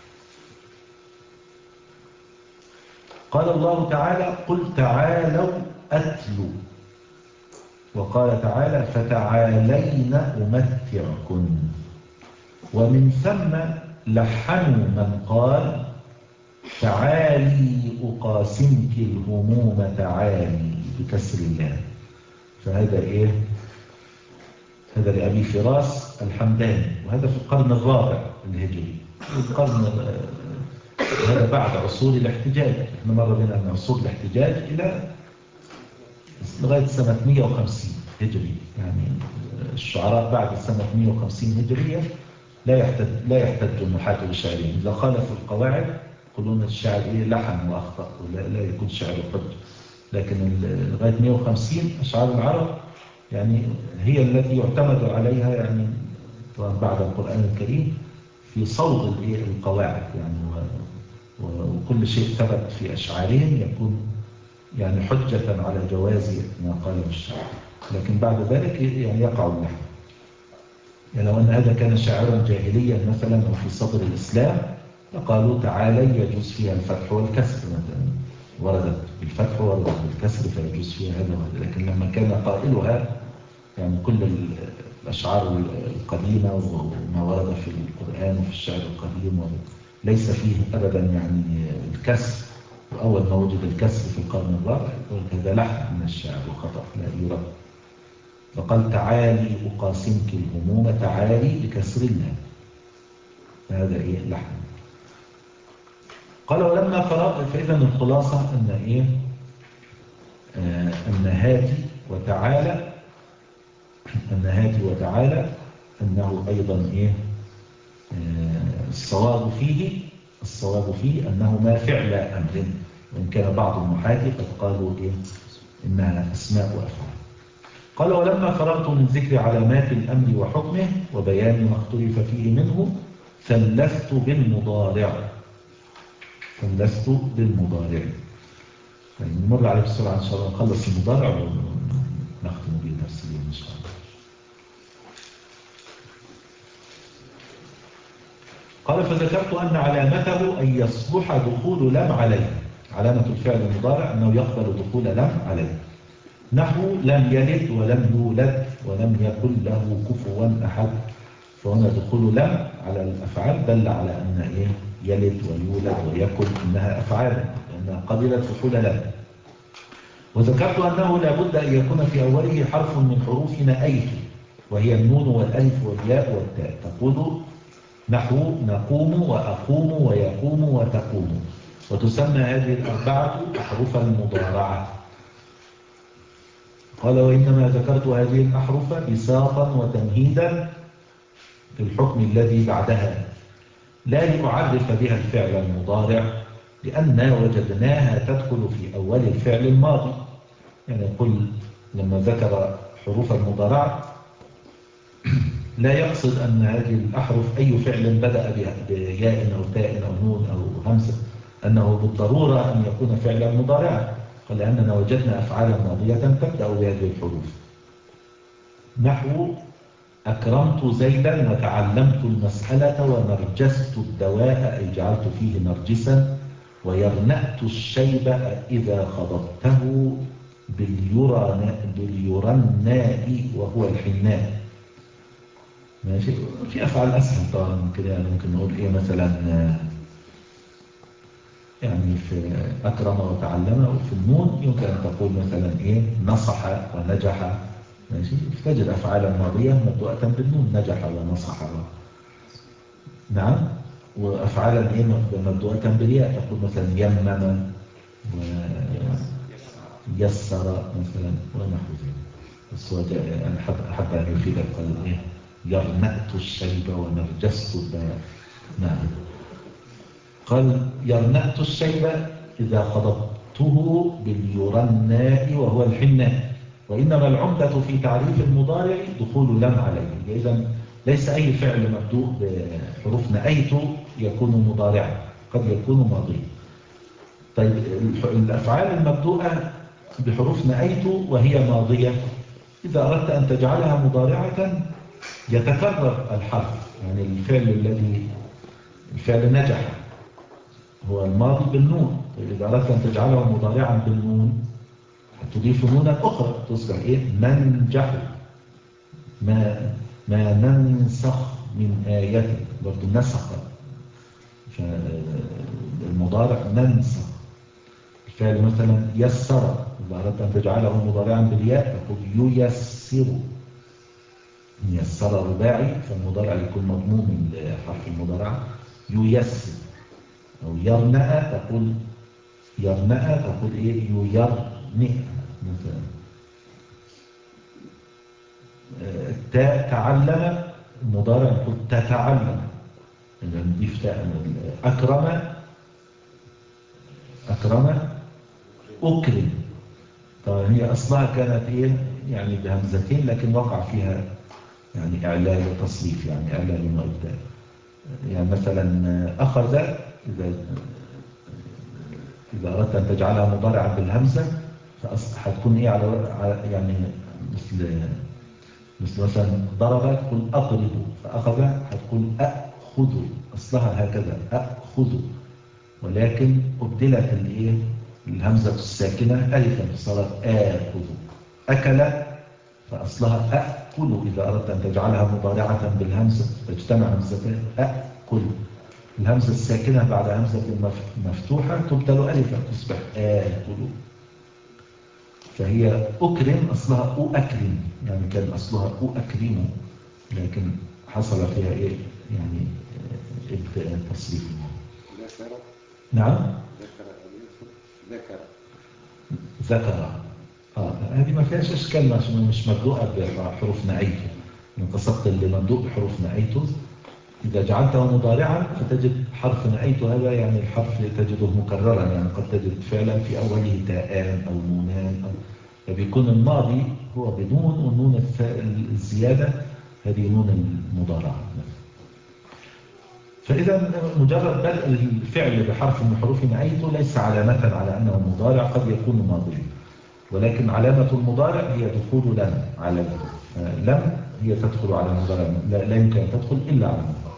قال الله تعالى قل تعالوا أتلوا، وقال تعالى فتعالين أمتعكن، ومن ثم لحنوا من قال تعالي أقاسمك الهموم تعالي بكسر اللام، فهذا إيه؟ هذا لأبي فراس الحمداني، وهذا في القرن الرابع الهجري، القرن هذا بعد عصور الاحتجاج، احنا مر بنا من عصور الاحتجاج إلى لغاية سنة مئة وخمسين هجري، يعني الشعراء بعد سنة مئة وخمسين هجرية لا يحتج لا يحتج النحاة بشعرهم، إذا خالفوا القواعد يقولون الشعر إيه لحن وأخطأ ولا لا يكون شعر حج، لكن لغاية مئة وخمسين أشعار العرب يعني هي التي يعتمد عليها، يعني طبعا بعد القرآن الكريم في صوغ القواعد، يعني وكل شيء ثبت في أشعارهم يكون يعني حجة على جواز ما قاله الشاعر، لكن بعد ذلك يعني يقع اللحن. يعني لو أن هذا كان شاعرا جاهليا مثلا أو في صدر الإسلام فقالوا تعالي يجوز فيها الفتح والكسر، مثلا وردت بالفتح وردت بالكسر فيجوز فيها هذا وهذا، لكن لما كان قائلها يعني كل الأشعار القديمة وما ورد في القرآن وفي الشعر القديم ليس فيه أبدا يعني الكسر، وأول ما وجد الكسر في القرن الرابع يقول هذا لحن من الشعر وخطأ لا يرد، فقال تعالي أقاسمك الهموم تعالي بكسر الله، هذا إيه لحن. قال ولما فرغ، فإذا الخلاصة أن إيه آه أن هاتي وتعالى أن هاتي وتعالى أنه أيضا إيه آه الصواب فيه الصواب فيه أنهما فعل أمر، وإن كان بعض النحاة قد قالوا إيه إنها أسماء وأفعال. قال ولما فرغت من ذكر علامات الأمر وحكمه وبيان ما اختلف فيه منه ثلثت بالمضارع ثلثت بالمضارع يعني نمر عليه بسرعة إن شاء الله، نخلص المضارع ونختم به درس اليوم إن شاء الله. قال فذكرت أن علامته أن يصلح دخول لم عليه، علامة الفعل المضارع أنه يقبل دخول لم عليه، نحو لم يلد ولم يولد ولم يكن له كفوا أحد. فهنا دخول لم على الأفعال دل على أن إيه يلد ويولد ويكن إنها أفعال لأنها قبلت دخول لم. وذكرت أنه لا بد أن يكون في أوله حرف من حروف نأيت وهي النون والألف والياء والتاء. تقول نحو نقوم وأقوم ويقوم وتقوم. وتسمى هذه الأربعة أحرف المضارعة. قال وإنما ذكرت هذه الأحرف بساطا وتمهيدا في الحكم الذي بعدها لا لأعرف بها الفعل المضارع لأن وجدناها تدخل في أول الفعل الماضي. يعني يقول لما ذكر حروف المضارعة لا يقصد أن هذه الأحرف أي فعل بدأ بها بياء أو تاء أو نون أو همزة أنه بالضرورة أن يكون فعلا مضارعا، قال لأننا وجدنا أفعالا ماضية تبدأ بهذه الحروف. نحو أكرمت زيدا وتعلمت المسألة ونرجست الدواء أي جعلت فيه نرجسا ويرنأت الشيب إذا خضبته باليرناء وهو الحناء. ماشي. في أفعال أسهل طبعا ممكن يعني ممكن نقول إيه مثلا يعني في أكرم وتعلم وفي النون يمكن أن تقول مثلا إيه نصح ونجح. ماشي. تجد أفعالا ماضية مبدوءة بالنون نجح ونصح. نعم. وأفعالا إيه مبدوءة بالياء تقول مثلا يمم ويسر مثلا ونحو ذلك. بس هو أنا حتى أن يفيدك قال إيه يرنأت الشيب ونرجست الدواء. نعم. قال يرنأت الشيب إذا خضبته باليرناء وهو الحناء. وإنما العمدة في تعريف المضارع دخول لم عليه. إذن ليس أي فعل مبدوء بحروف نأيت يكون مضارعا، قد يكون ماضيا. طيب الأفعال المبدوءة بحروف نأيت وهي ماضية إذا أردت أن تجعلها مضارعة يتكرر الحرف. يعني الفعل الذي الفعل نجح هو الماضي بالنون. إذا أردت أن تجعله مضارعا بالنون تضيف نونا أخرى تصبح إيه ننجح. ما ما ننسخ من آية برضو نسخ المضارع ننسخ. الفعل مثلا يسر إذا أردت أن تجعله مضارعا بالياء تقول ييسر. يسر رباعي فالمضارع يكون مضموم لحرف المضارع ييسر. أو يرنأ تقول يرنأ تقول إيه يرنئ مثلا. التاء تعلم المضارع يقول تتعلم. إذا نضيف تاء. أكرم أكرم أكرم. طبعا هي أصلها كانت إيه يعني بهمزتين لكن وقع فيها يعني إعلال وتصريف يعني إعلال وإبدال. يعني مثلا أخذ إذا إذا أردت أن تجعلها مضارعا بالهمزة فهتكون إيه على يعني مثل مثل مثلا ضرب تقول أضرب فأخذ هتقول أأخذ. أصلها هكذا أأخذ ولكن أبدلت الإيه الهمزة الساكنة ألفا صارت آخذ. أكل فأصلها أأكل إذا أردت أن تجعلها مضارعة بالهمزة تجتمع همزتين أأكل. الهمزة الساكنة بعد همزة مفتوحة تبدل ألفا تصبح آكل. فهي أكرم أصلها أؤكرم يعني كان أصلها أؤكرم لكن حصل فيها إيه يعني إبداء تصريف. نعم ذكر ذكر. آه هذه ما فيهاش إشكال مش مبدوءة بحروف نأيته. من قصدت اللي مبدوء بحروف نأيته إذا جعلته مضارعا فتجد حرف نأيت هذا يعني الحرف تجده مكررا يعني قد تجد فعلا في أوله تاءان أو نونان أو فبيكون الماضي هو بدون والنون الزيادة هذه نون المضارعة. فإذا مجرد بدء الفعل بحرف من حروف نأيت ليس علامة على أنه مضارع قد يكون ماضيا ولكن علامة المضارع هي دخول لم عليه. لم هي تدخل على المضارع لا يمكن أن تدخل إلا على المضارع.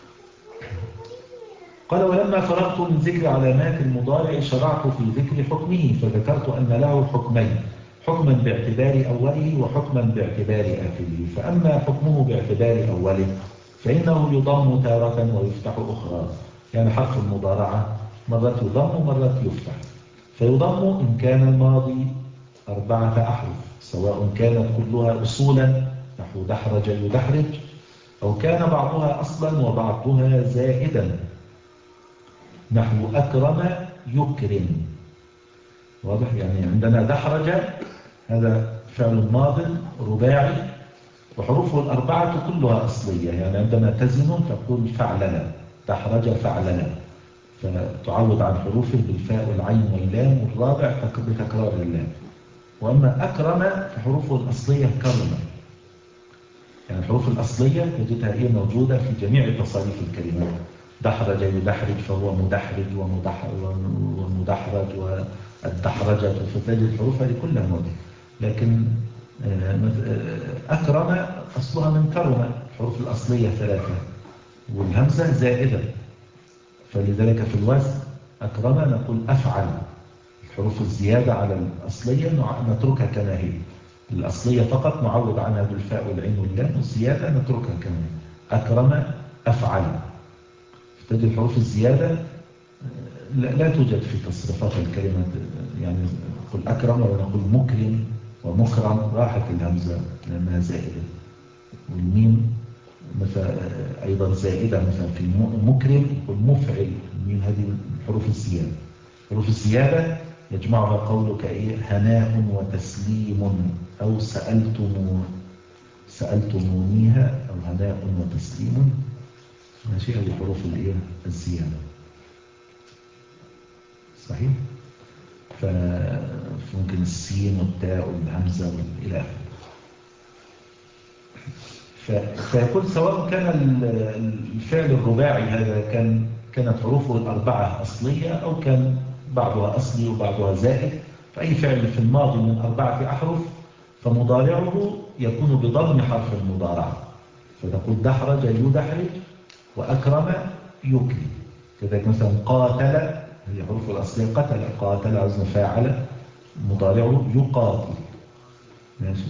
قال ولما فرغت من ذكر علامات المضارع شرعت في ذكر حكمه فذكرت أن له حكمين. حكما باعتبار أوله وحكما باعتبار آخره. فأما حكمه باعتبار أوله فإنه يضم تارة ويفتح أخرى، يعني حرف المضارعة مرات يضم ومرات يفتح. فيضم إن كان الماضي أربعة أحرف، سواء كانت كلها أصولا نحو دحرج يدحرج، أو كان بعضها أصلا وبعضها زائدا نحو أكرم يكرم. واضح؟ يعني عندنا دحرج هذا فعل ماض رباعي وحروفه الأربعة كلها أصلية، يعني عندما تزن تقول فعلنا، دحرج فعلنا، فتعوض عن حروفه بالفاء والعين واللام، والرابع بتكرار اللام. وأما أكرم فحروفه الأصلية كرمة، يعني الحروف الأصلية تجدها هي موجودة في جميع تصاريف الكلمات. دحرج يدحرج فهو مدحرج ومدحرج والدحرجة، فتجد الحروف هذه كلها موجودة. لكن أكرم أصلها من كرمة، الحروف الأصلية ثلاثة والهمزة زائدة، فلذلك في الوزن أكرم نقول أفعل. الحروف الزيادة على الأصلية نتركها كما هي، الأصلية فقط نعوض عنها بالفاء والعين واللام، والزيادة نتركها كما هي. أكرم أفعل. تجد الحروف الزيادة لا توجد في تصريفات الكلمة، يعني نقول أكرم ونقول مكرم ومكرم راحت الهمزة لأنها زائدة، والميم مثلا أيضا زائدة، مثلا في مكرم يقول مفعل، الميم هذه الحروف الزيادة. حروف الزيادة يجمعها قولك إيه؟ هناء وتسليم، أو سألتم سألتمونيها، أو هناء وتسليم، ماشي. هذه حروف الإيه؟ الزيادة، صحيح. فممكن السين والتاء والهمزة إلى آخره. فيقول سواء كان الفعل الرباعي هذا كان كانت حروفه الأربعة أصلية، أو كان بعضها أصلي وبعضها زائد، فأي فعل في الماضي من أربعة أحرف فمضارعه يكون بضم حرف المضارعة، فتقول دحرج يدحرج وأكرم يكرم. كذلك مثلا قاتل، هي حروف الأصلية قتل، قاتل عزم فاعل، مضارعه يقاتل، ماشي.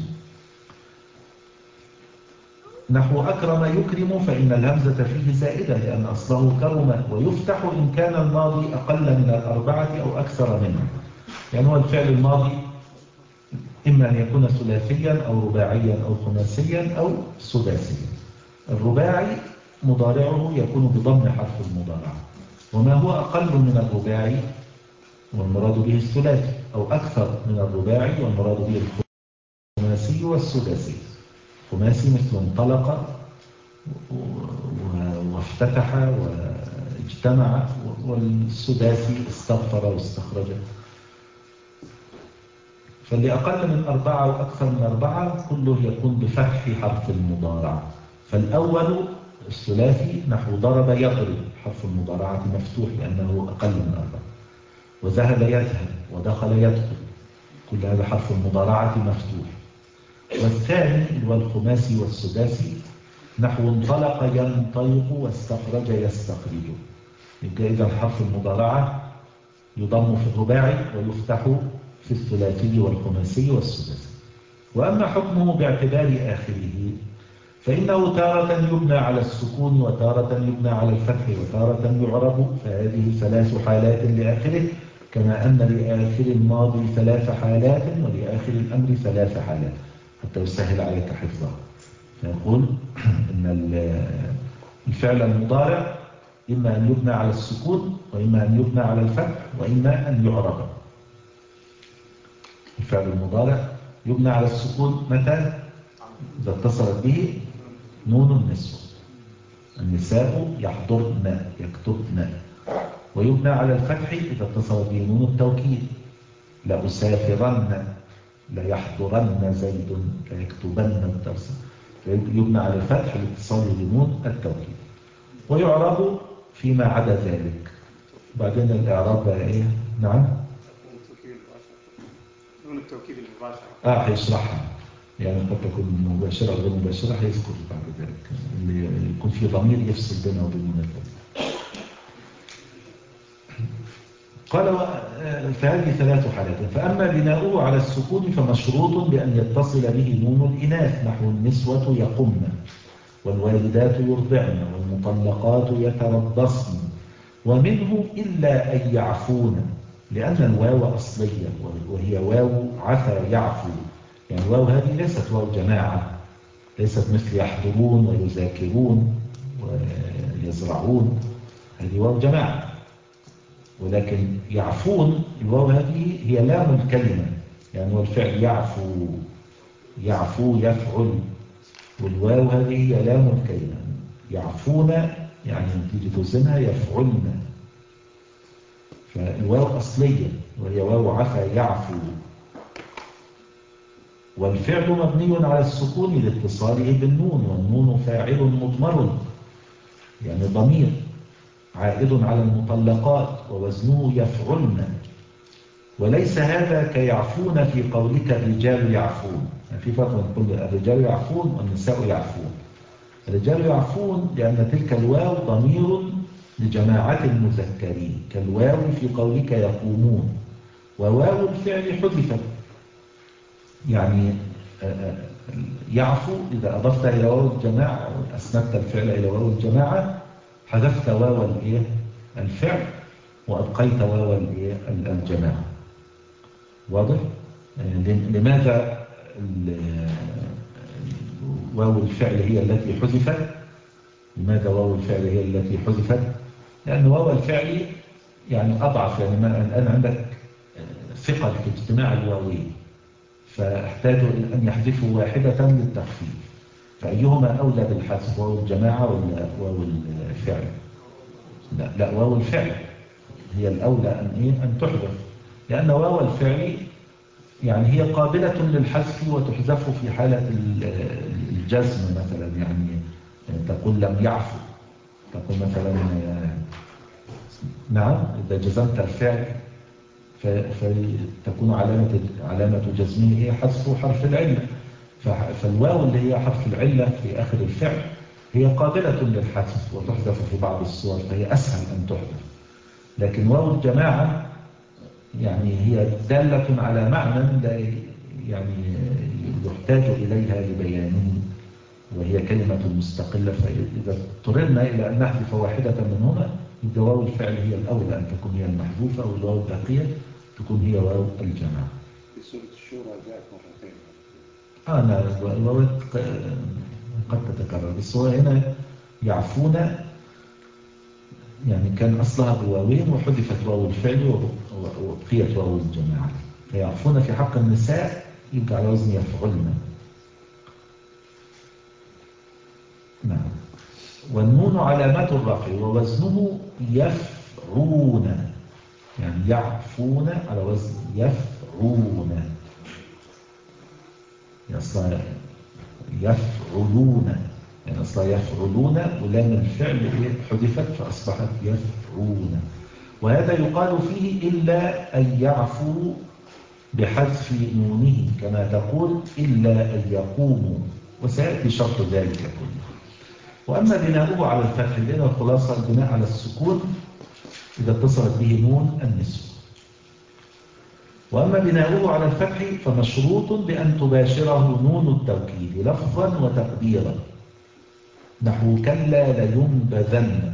نحو أكرم يكرم فإن الهمزة فيه زائدة لأن أصله كرم، ويفتح إن كان الماضي أقل من الأربعة أو أكثر منها. يعني هو الفعل الماضي إما أن يكون ثلاثيا أو رباعيا أو خماسيا أو سداسيا. الرباعي مضارعه يكون بضم حرف المضارعة، وما هو أقل من الرباعي والمراد به الثلاثي، أو أكثر من الرباعي والمراد به الخماسي والسداسي. خماسي مثل انطلق وافتتح واجتمع، والسداسي استغفر واستخرج. فاللي أقل من أربعة وأكثر من أربعة كله يكون بفتح حرف المضارعة. فالأول الثلاثي نحو ضرب يضرب، حرف المضارعة مفتوح لأنه أقل من أربعة. وذهب يذهب ودخل يدخل، كل هذا حرف المضارعة مفتوح. والثاني هو الخماسي والسداسي نحو انطلق ينطلق واستخرج يستخرج. يبقى إذا حرف المضارعة يضم في الرباعي ويفتح في الثلاثي والخماسي والسداسي. وأما حكمه باعتبار آخره فإنه تارة يبنى على السكون وتارة يبنى على الفتح وتارة يعرب، فهذه ثلاث حالات لآخره، كما أن لآخر الماضي ثلاث حالات ولآخر الأمر ثلاث حالات، حتى يسهل عليك حفظها. فيقول إن الفعل المضارع إما أن يبنى على السكون، وإما أن يبنى على الفتح، وإما أن يعرب. الفعل المضارع يبنى على السكون متى؟ إذا اتصلت به نون النسوة، النساء يحضرن يكتبن. ويبنى على الفتح إذا اتصلت به نون التوكيد، لأسافرن ليحضرن زيد ليكتبن الدرس. يبنى على الفتح لاتصاله بنون التوكيد. ويعرب فيما عدا ذلك. بعدين الإعراب بقى إيه؟ نعم؟ نون التوكيد المباشرة. آه هيشرحها، يعني قد تكون مباشرة أو غير مباشرة، هيذكر بعد ذلك اللي يكون في ضمير يفصل بينه وبين نون التوكيد. قال فهذه ثلاث حالات. فأما بناؤه على السكون فمشروط بأن يتصل به نون الإناث، نحو النسوة يقمن، والوالدات يرضعن، والمطلقات يتربصن، ومنه إلا أن يعفون، لأن الواو أصلية وهي واو عفا يعفو. يعني الواو هذه ليست واو جماعة، ليست مثل يحضرون ويذاكرون ويزرعون، هذه واو جماعة. ولكن يعفون الواو هذه هي لام الكلمة، يعني والفعل يعفو، يعفو يفعل، والواو هذه هي لام الكلمة. يعفون يعني تيجي توزنها يفعلن، فالواو أصلية وهي واو عفا يعفو. والفعل مبني على السكون لاتصاله بالنون، والنون فاعل مضمر يعني ضمير عائد على المطلقات، ووزنه يفعلن. وليس هذا كيعفون في قولك الرجال يعفون، يعني في فرق بين كل الرجال يعفون والنساء يعفون. الرجال يعفون لأن تلك الواو ضمير لجماعة المذكرين، كالواو في قولك يقومون، وواو الفعل حذفت. يعني يعفو إذا أضفت إلى واو الجماعة أسندت الفعل إلى واو الجماعة حذفت واو الفعل وأبقيت واو الجماعة. واضح؟ لماذا واو الفعل هي التي حذفت؟ لماذا واو الفعل هي التي حذفت؟ لأن واو الفعل يعني أضعف، يعني ما الآن عندك ثقل في اجتماع الواوين، فاحتاجوا إلى أن يحذفوا واحدة للتخفيف، فأيهما أولى بالحذف، واو الجماعة ولا واو الفعل؟ لا لا واو الفعل هي الأولى أن إيه أن تحذف، لأن واو الفعل يعني هي قابلة للحذف وتحذف في حالة الجزم مثلا. يعني تقول لم يعفو، تقول مثلا نعم إذا جزمت الفعل فتكون علامة علامة جزمه هي حذف حرف العلة، فالواو اللي هي حرف العلة في آخر الفعل هي قابلة للحذف وتحذف في بعض الصور، فهي أسهل أن تحذف. لكن واو الجماعة يعني هي دالة على معنى لا يعني يحتاج إليها لبيانه، وهي كلمة مستقلة، فإذا اضطررنا إلى أن نحذف واحدة منهما يبقى واو الفعل هي الأولى أن تكون هي المحذوفة، والواو الباقية تكون هي واو الجماعة. في سورة الشورى جاءت مرتين. آه نعم الواو قد تتكرر، بس هو هنا يعفون يعني كان أصلها بواوين وحذفت واو الفعل وبقيت واو الجماعة. فيعفون في حق النساء يبقى على وزن يفعلن. نعم. والنون علامات الرفع ووزنه يفعون، يعني يعفون على وزن يفعون، أصلا يفعلون، يعني أصلا يفعلون ولام الفعل حذفت فأصبحت يفعون. وهذا يقال فيه إلا أن يعفوا بحذف نونه، كما تقول إلا أن يقوموا، وسيأتي شرط ذلك كله. وأما بناؤه على الفتح لأن الخلاصة البناء على السكون إذا اتصلت به نون النسوة. وأما بناؤه على الفتح فمشروط بأن تباشره نون التوكيد لفظا وتقديرا، نحو كلا لينبذن.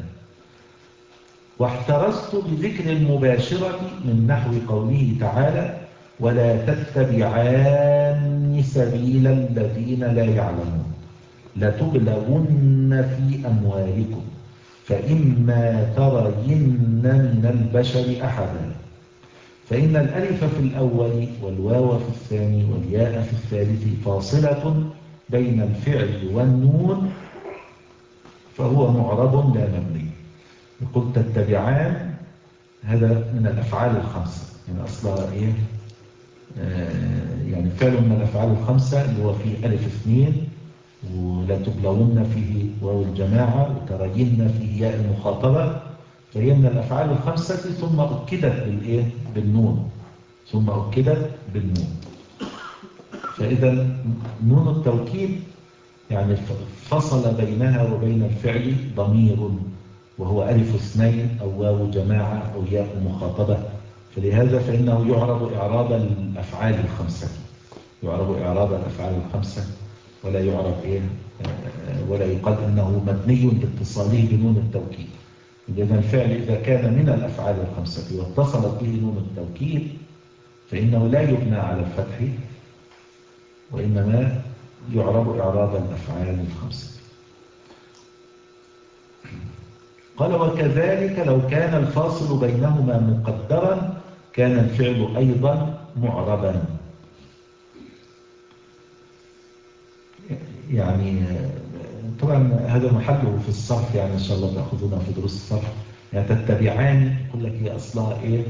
واحترزت بذكر المباشرة من نحو قوله تعالى ولا تتبعان سبيل الذين لا يعلمون لتبلغن في أموالكم فإما ترين من البشر أحدا فإن الألف في الأول والواو في الثاني والياء في الثالث فاصلة بين الفعل والنون فهو معرب لا مبني. يقول تتبعان هذا من الأفعال الخمسة، يعني أصلها إيه؟ آه يعني فعل من الأفعال الخمسة اللي هو فيه ألف اثنين، ولا تبلغن فيه واو الجماعة، وترين فيه ياء المخاطبة، فهي من الأفعال الخمسة ثم أكدت بالإيه؟ بالنون، ثم أكدت بالنون. فإذا نون التوكيد يعني فصل بينها وبين الفعل ضمير، وهو ألف اثنين أو واو جماعة أو ياء مخاطبة فلهذا فإنه يعرب إعراب الأفعال الخمسة، يعرب إعراب الأفعال الخمسة، ولا يعرب إيه ولا يقال إنه مبني لاتصاله بنون التوكيد. لأن الفعل إذا كان من الأفعال الخمسة واتصلت به نون التوكيد فإنه لا يبنى على الفتح، وإنما يعرب إعراب الأفعال الخمسة. قال وكذلك لو كان الفاصل بينهما مقدرا كان الفعل أيضا معربا. يعني طبعا هذا محله في الصرف، يعني إن شاء الله تأخذونها في دروس الصرف. يعني تتبعان يقول لك هي أصلها إيه؟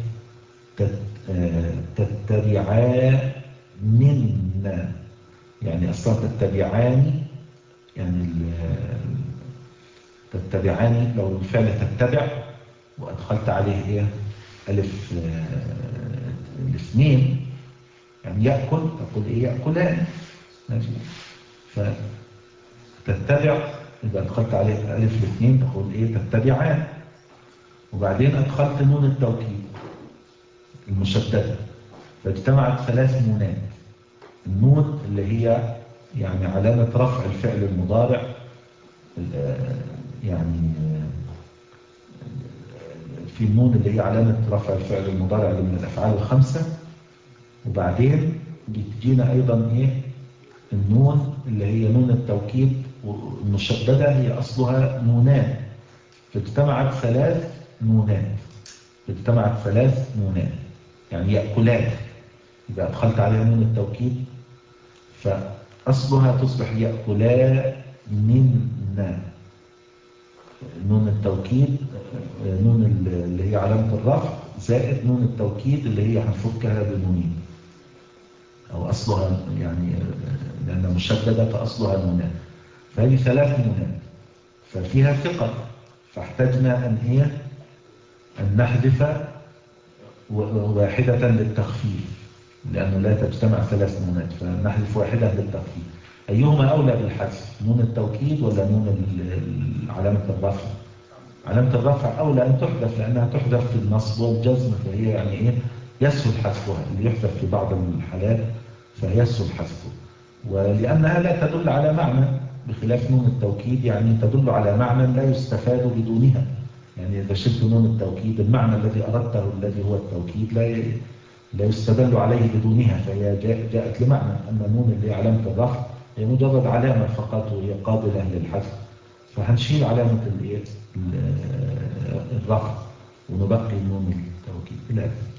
تتبعان منا، يعني أصلها تتبعان، يعني تتبعان لو الفعل تتبع وأدخلت عليه إيه؟ ألف الاثنين، يعني يأكل تقول إيه؟ يأكلان، ماشي. فتتبع إذا أدخلت عليه ألف الاثنين تقول إيه؟ تتبعان. وبعدين أدخلت نون التوكيد المشددة فاجتمعت ثلاث نونات. النون اللي هي يعني علامة رفع الفعل المضارع، يعني في النون اللي هي علامة رفع الفعل المضارع اللي من الأفعال الخمسة. وبعدين بتجينا أيضا إيه؟ النون اللي هي نون التوكيد المشددة، هي أصلها نونان فاجتمعت ثلاث نونات، فاجتمعت ثلاث نونات يعني يأكلان. إذا أدخلت عليها نون التوكيد فأصلها تصبح يأكلا منا. نون التوكيد نون اللي هي علامة الرفع زائد نون التوكيد اللي هي هنفكها بنونين، أو أصلها يعني لأنها مشددة فأصلها نونان، فهذه ثلاث نونات ففيها ثقل، فاحتجنا أن هي أن نحذف واحدة للتخفيف، لأنه لا تجتمع ثلاث نونات فنحذف واحدة للتخفيف. أيهما أولى بالحذف، نون التوكيد ولا نون علامة الرفع؟ علامة الرفع أولى أن تحذف لأنها تحذف في النصب والجزم، فهي يعني إيه يسهل حذفها، اللي يحذف في بعض الحالات فيسهل حذفه. ولأنها لا تدل على معنى بخلاف نون التوكيد، يعني تدل على معنى لا يستفاد بدونها. يعني إذا شلت نون التوكيد المعنى الذي أردته الذي هو التوكيد لا لا يستدل عليه بدونها، فهي جاءت لمعنى. أما نون اللي هي علامة الرفع هي مجرد علامة فقط وهي قابلة للحذف، فهنشيل علامة الرفع ونبقي نون التوكيد إلى آخره.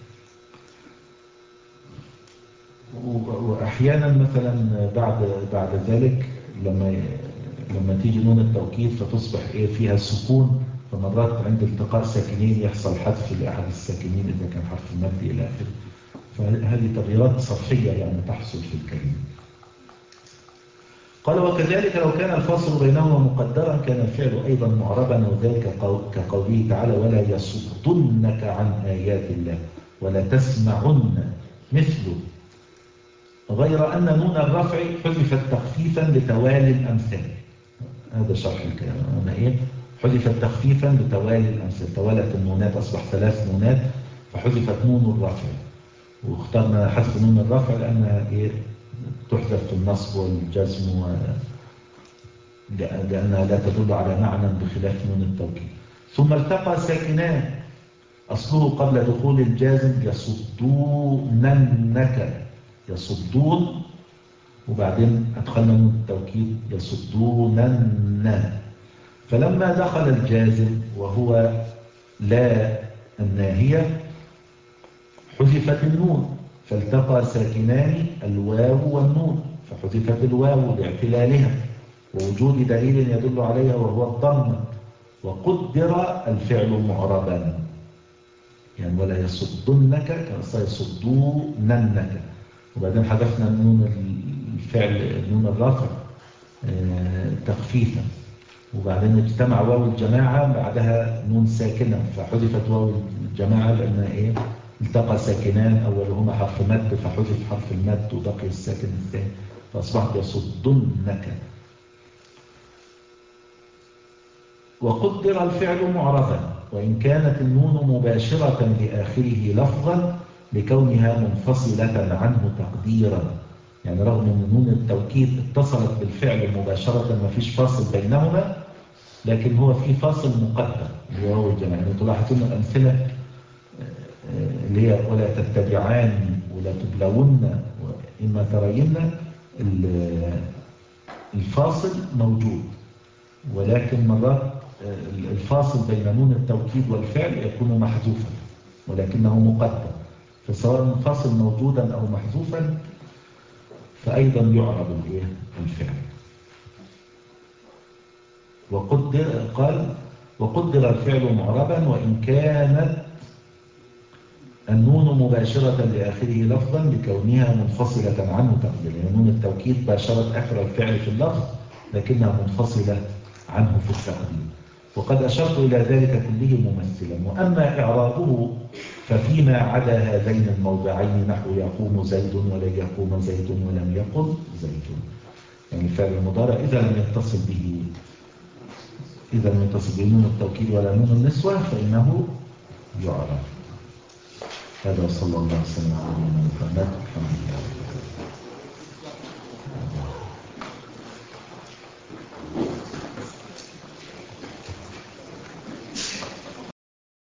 وأحيانا مثلا بعد بعد ذلك لما لما تيجي نون التوكيد فتصبح إيه فيها سكون، فمرات عند التقاء ساكنين يحصل حذف لأحد الساكنين إذا كان حرف مد إلى آخره. فهذه تغييرات صرفية يعني تحصل في الكلمة. قال وكذلك لو كان الفاصل بينهما مقدرا كان الفعل أيضا معربا، وذلك كقوله تعالى ولا يصدنك عن آيات الله ولا تسمعن مثله، غير أن نون الرفع حذفت تخفيفا لتوالي الأمثال. هذا شرح الكلام. أنا إيه حذفت تخفيفا لتوالي الأمثال، توالت النونات أصبح ثلاث نونات فحذفت نون الرفع، واخترنا حذف نون الرفع لأنها إيه تحذف في النصب والجزم و... لأنها لا تدل على معنى بخلاف نون التوكيد. ثم التقى ساكنان أصله قبل دخول الجازم يصدوننك، يصدون وبعدين أدخلنا نون التوكيد يصدونن، فلما دخل الجازم وهو لا الناهية حذفت النون، فالتقى ساكنان الواو والنون فحذفت الواو لاعتلالها ووجود دليل يدل عليها وهو الضمة، وقدر الفعل معربا يعني ولا يصدنك كان يصدوننك، وبعدين حذفنا نون الفعل نون الرفع تخفيفا، وبعدين اجتمع واو الجماعة بعدها نون ساكنة فحذفت واو الجماعة لأنها إيه التقى ساكنان أولهما حرف مد فحذف حرف المد وبقي الساكن الثاني فأصبحت يصدنك. وقدر الفعل معربا وإن كانت النون مباشرة لآخره لفظا لكونها منفصلة عنه تقديرا. يعني رغم أن نون التوكيد اتصلت بالفعل مباشرة ما فيش فاصل بينهما، لكن هو في فاصل مقدر اللي هو الجمع. يعني تلاحظون الأمثلة اللي هي ولا تتبعان ولا تبلون وإما ترين، الفاصل موجود، ولكن مرات الفاصل بين نون التوكيد والفعل يكون محذوفا ولكنه مقدر، فسواء الفاصل موجودا أو محذوفا فأيضا يعرب الفعل. وقدر قال وقدر الفعل معربا وإن كانت النون مباشرة لآخره لفظا لكونها منفصلة عنه تقديرا. يعني نون التوكيد باشرت آخر الفعل في اللفظ لكنها منفصلة عنه في التقدير. وقد أشرت إلى ذلك كله ممثلا. وأما إعرابه ففيما عدا هذين الموضعين نحو يقوم زيد ولن يقوم زيد ولم يقم زيد. يعني الفعل المضارع إذا لم يتصل به إذا لم يتصل به نون التوكيد ولا نون النسوة فإنه يعرب. هذا صلى الله عليه وسلم على نبينا محمد. الحمد لله.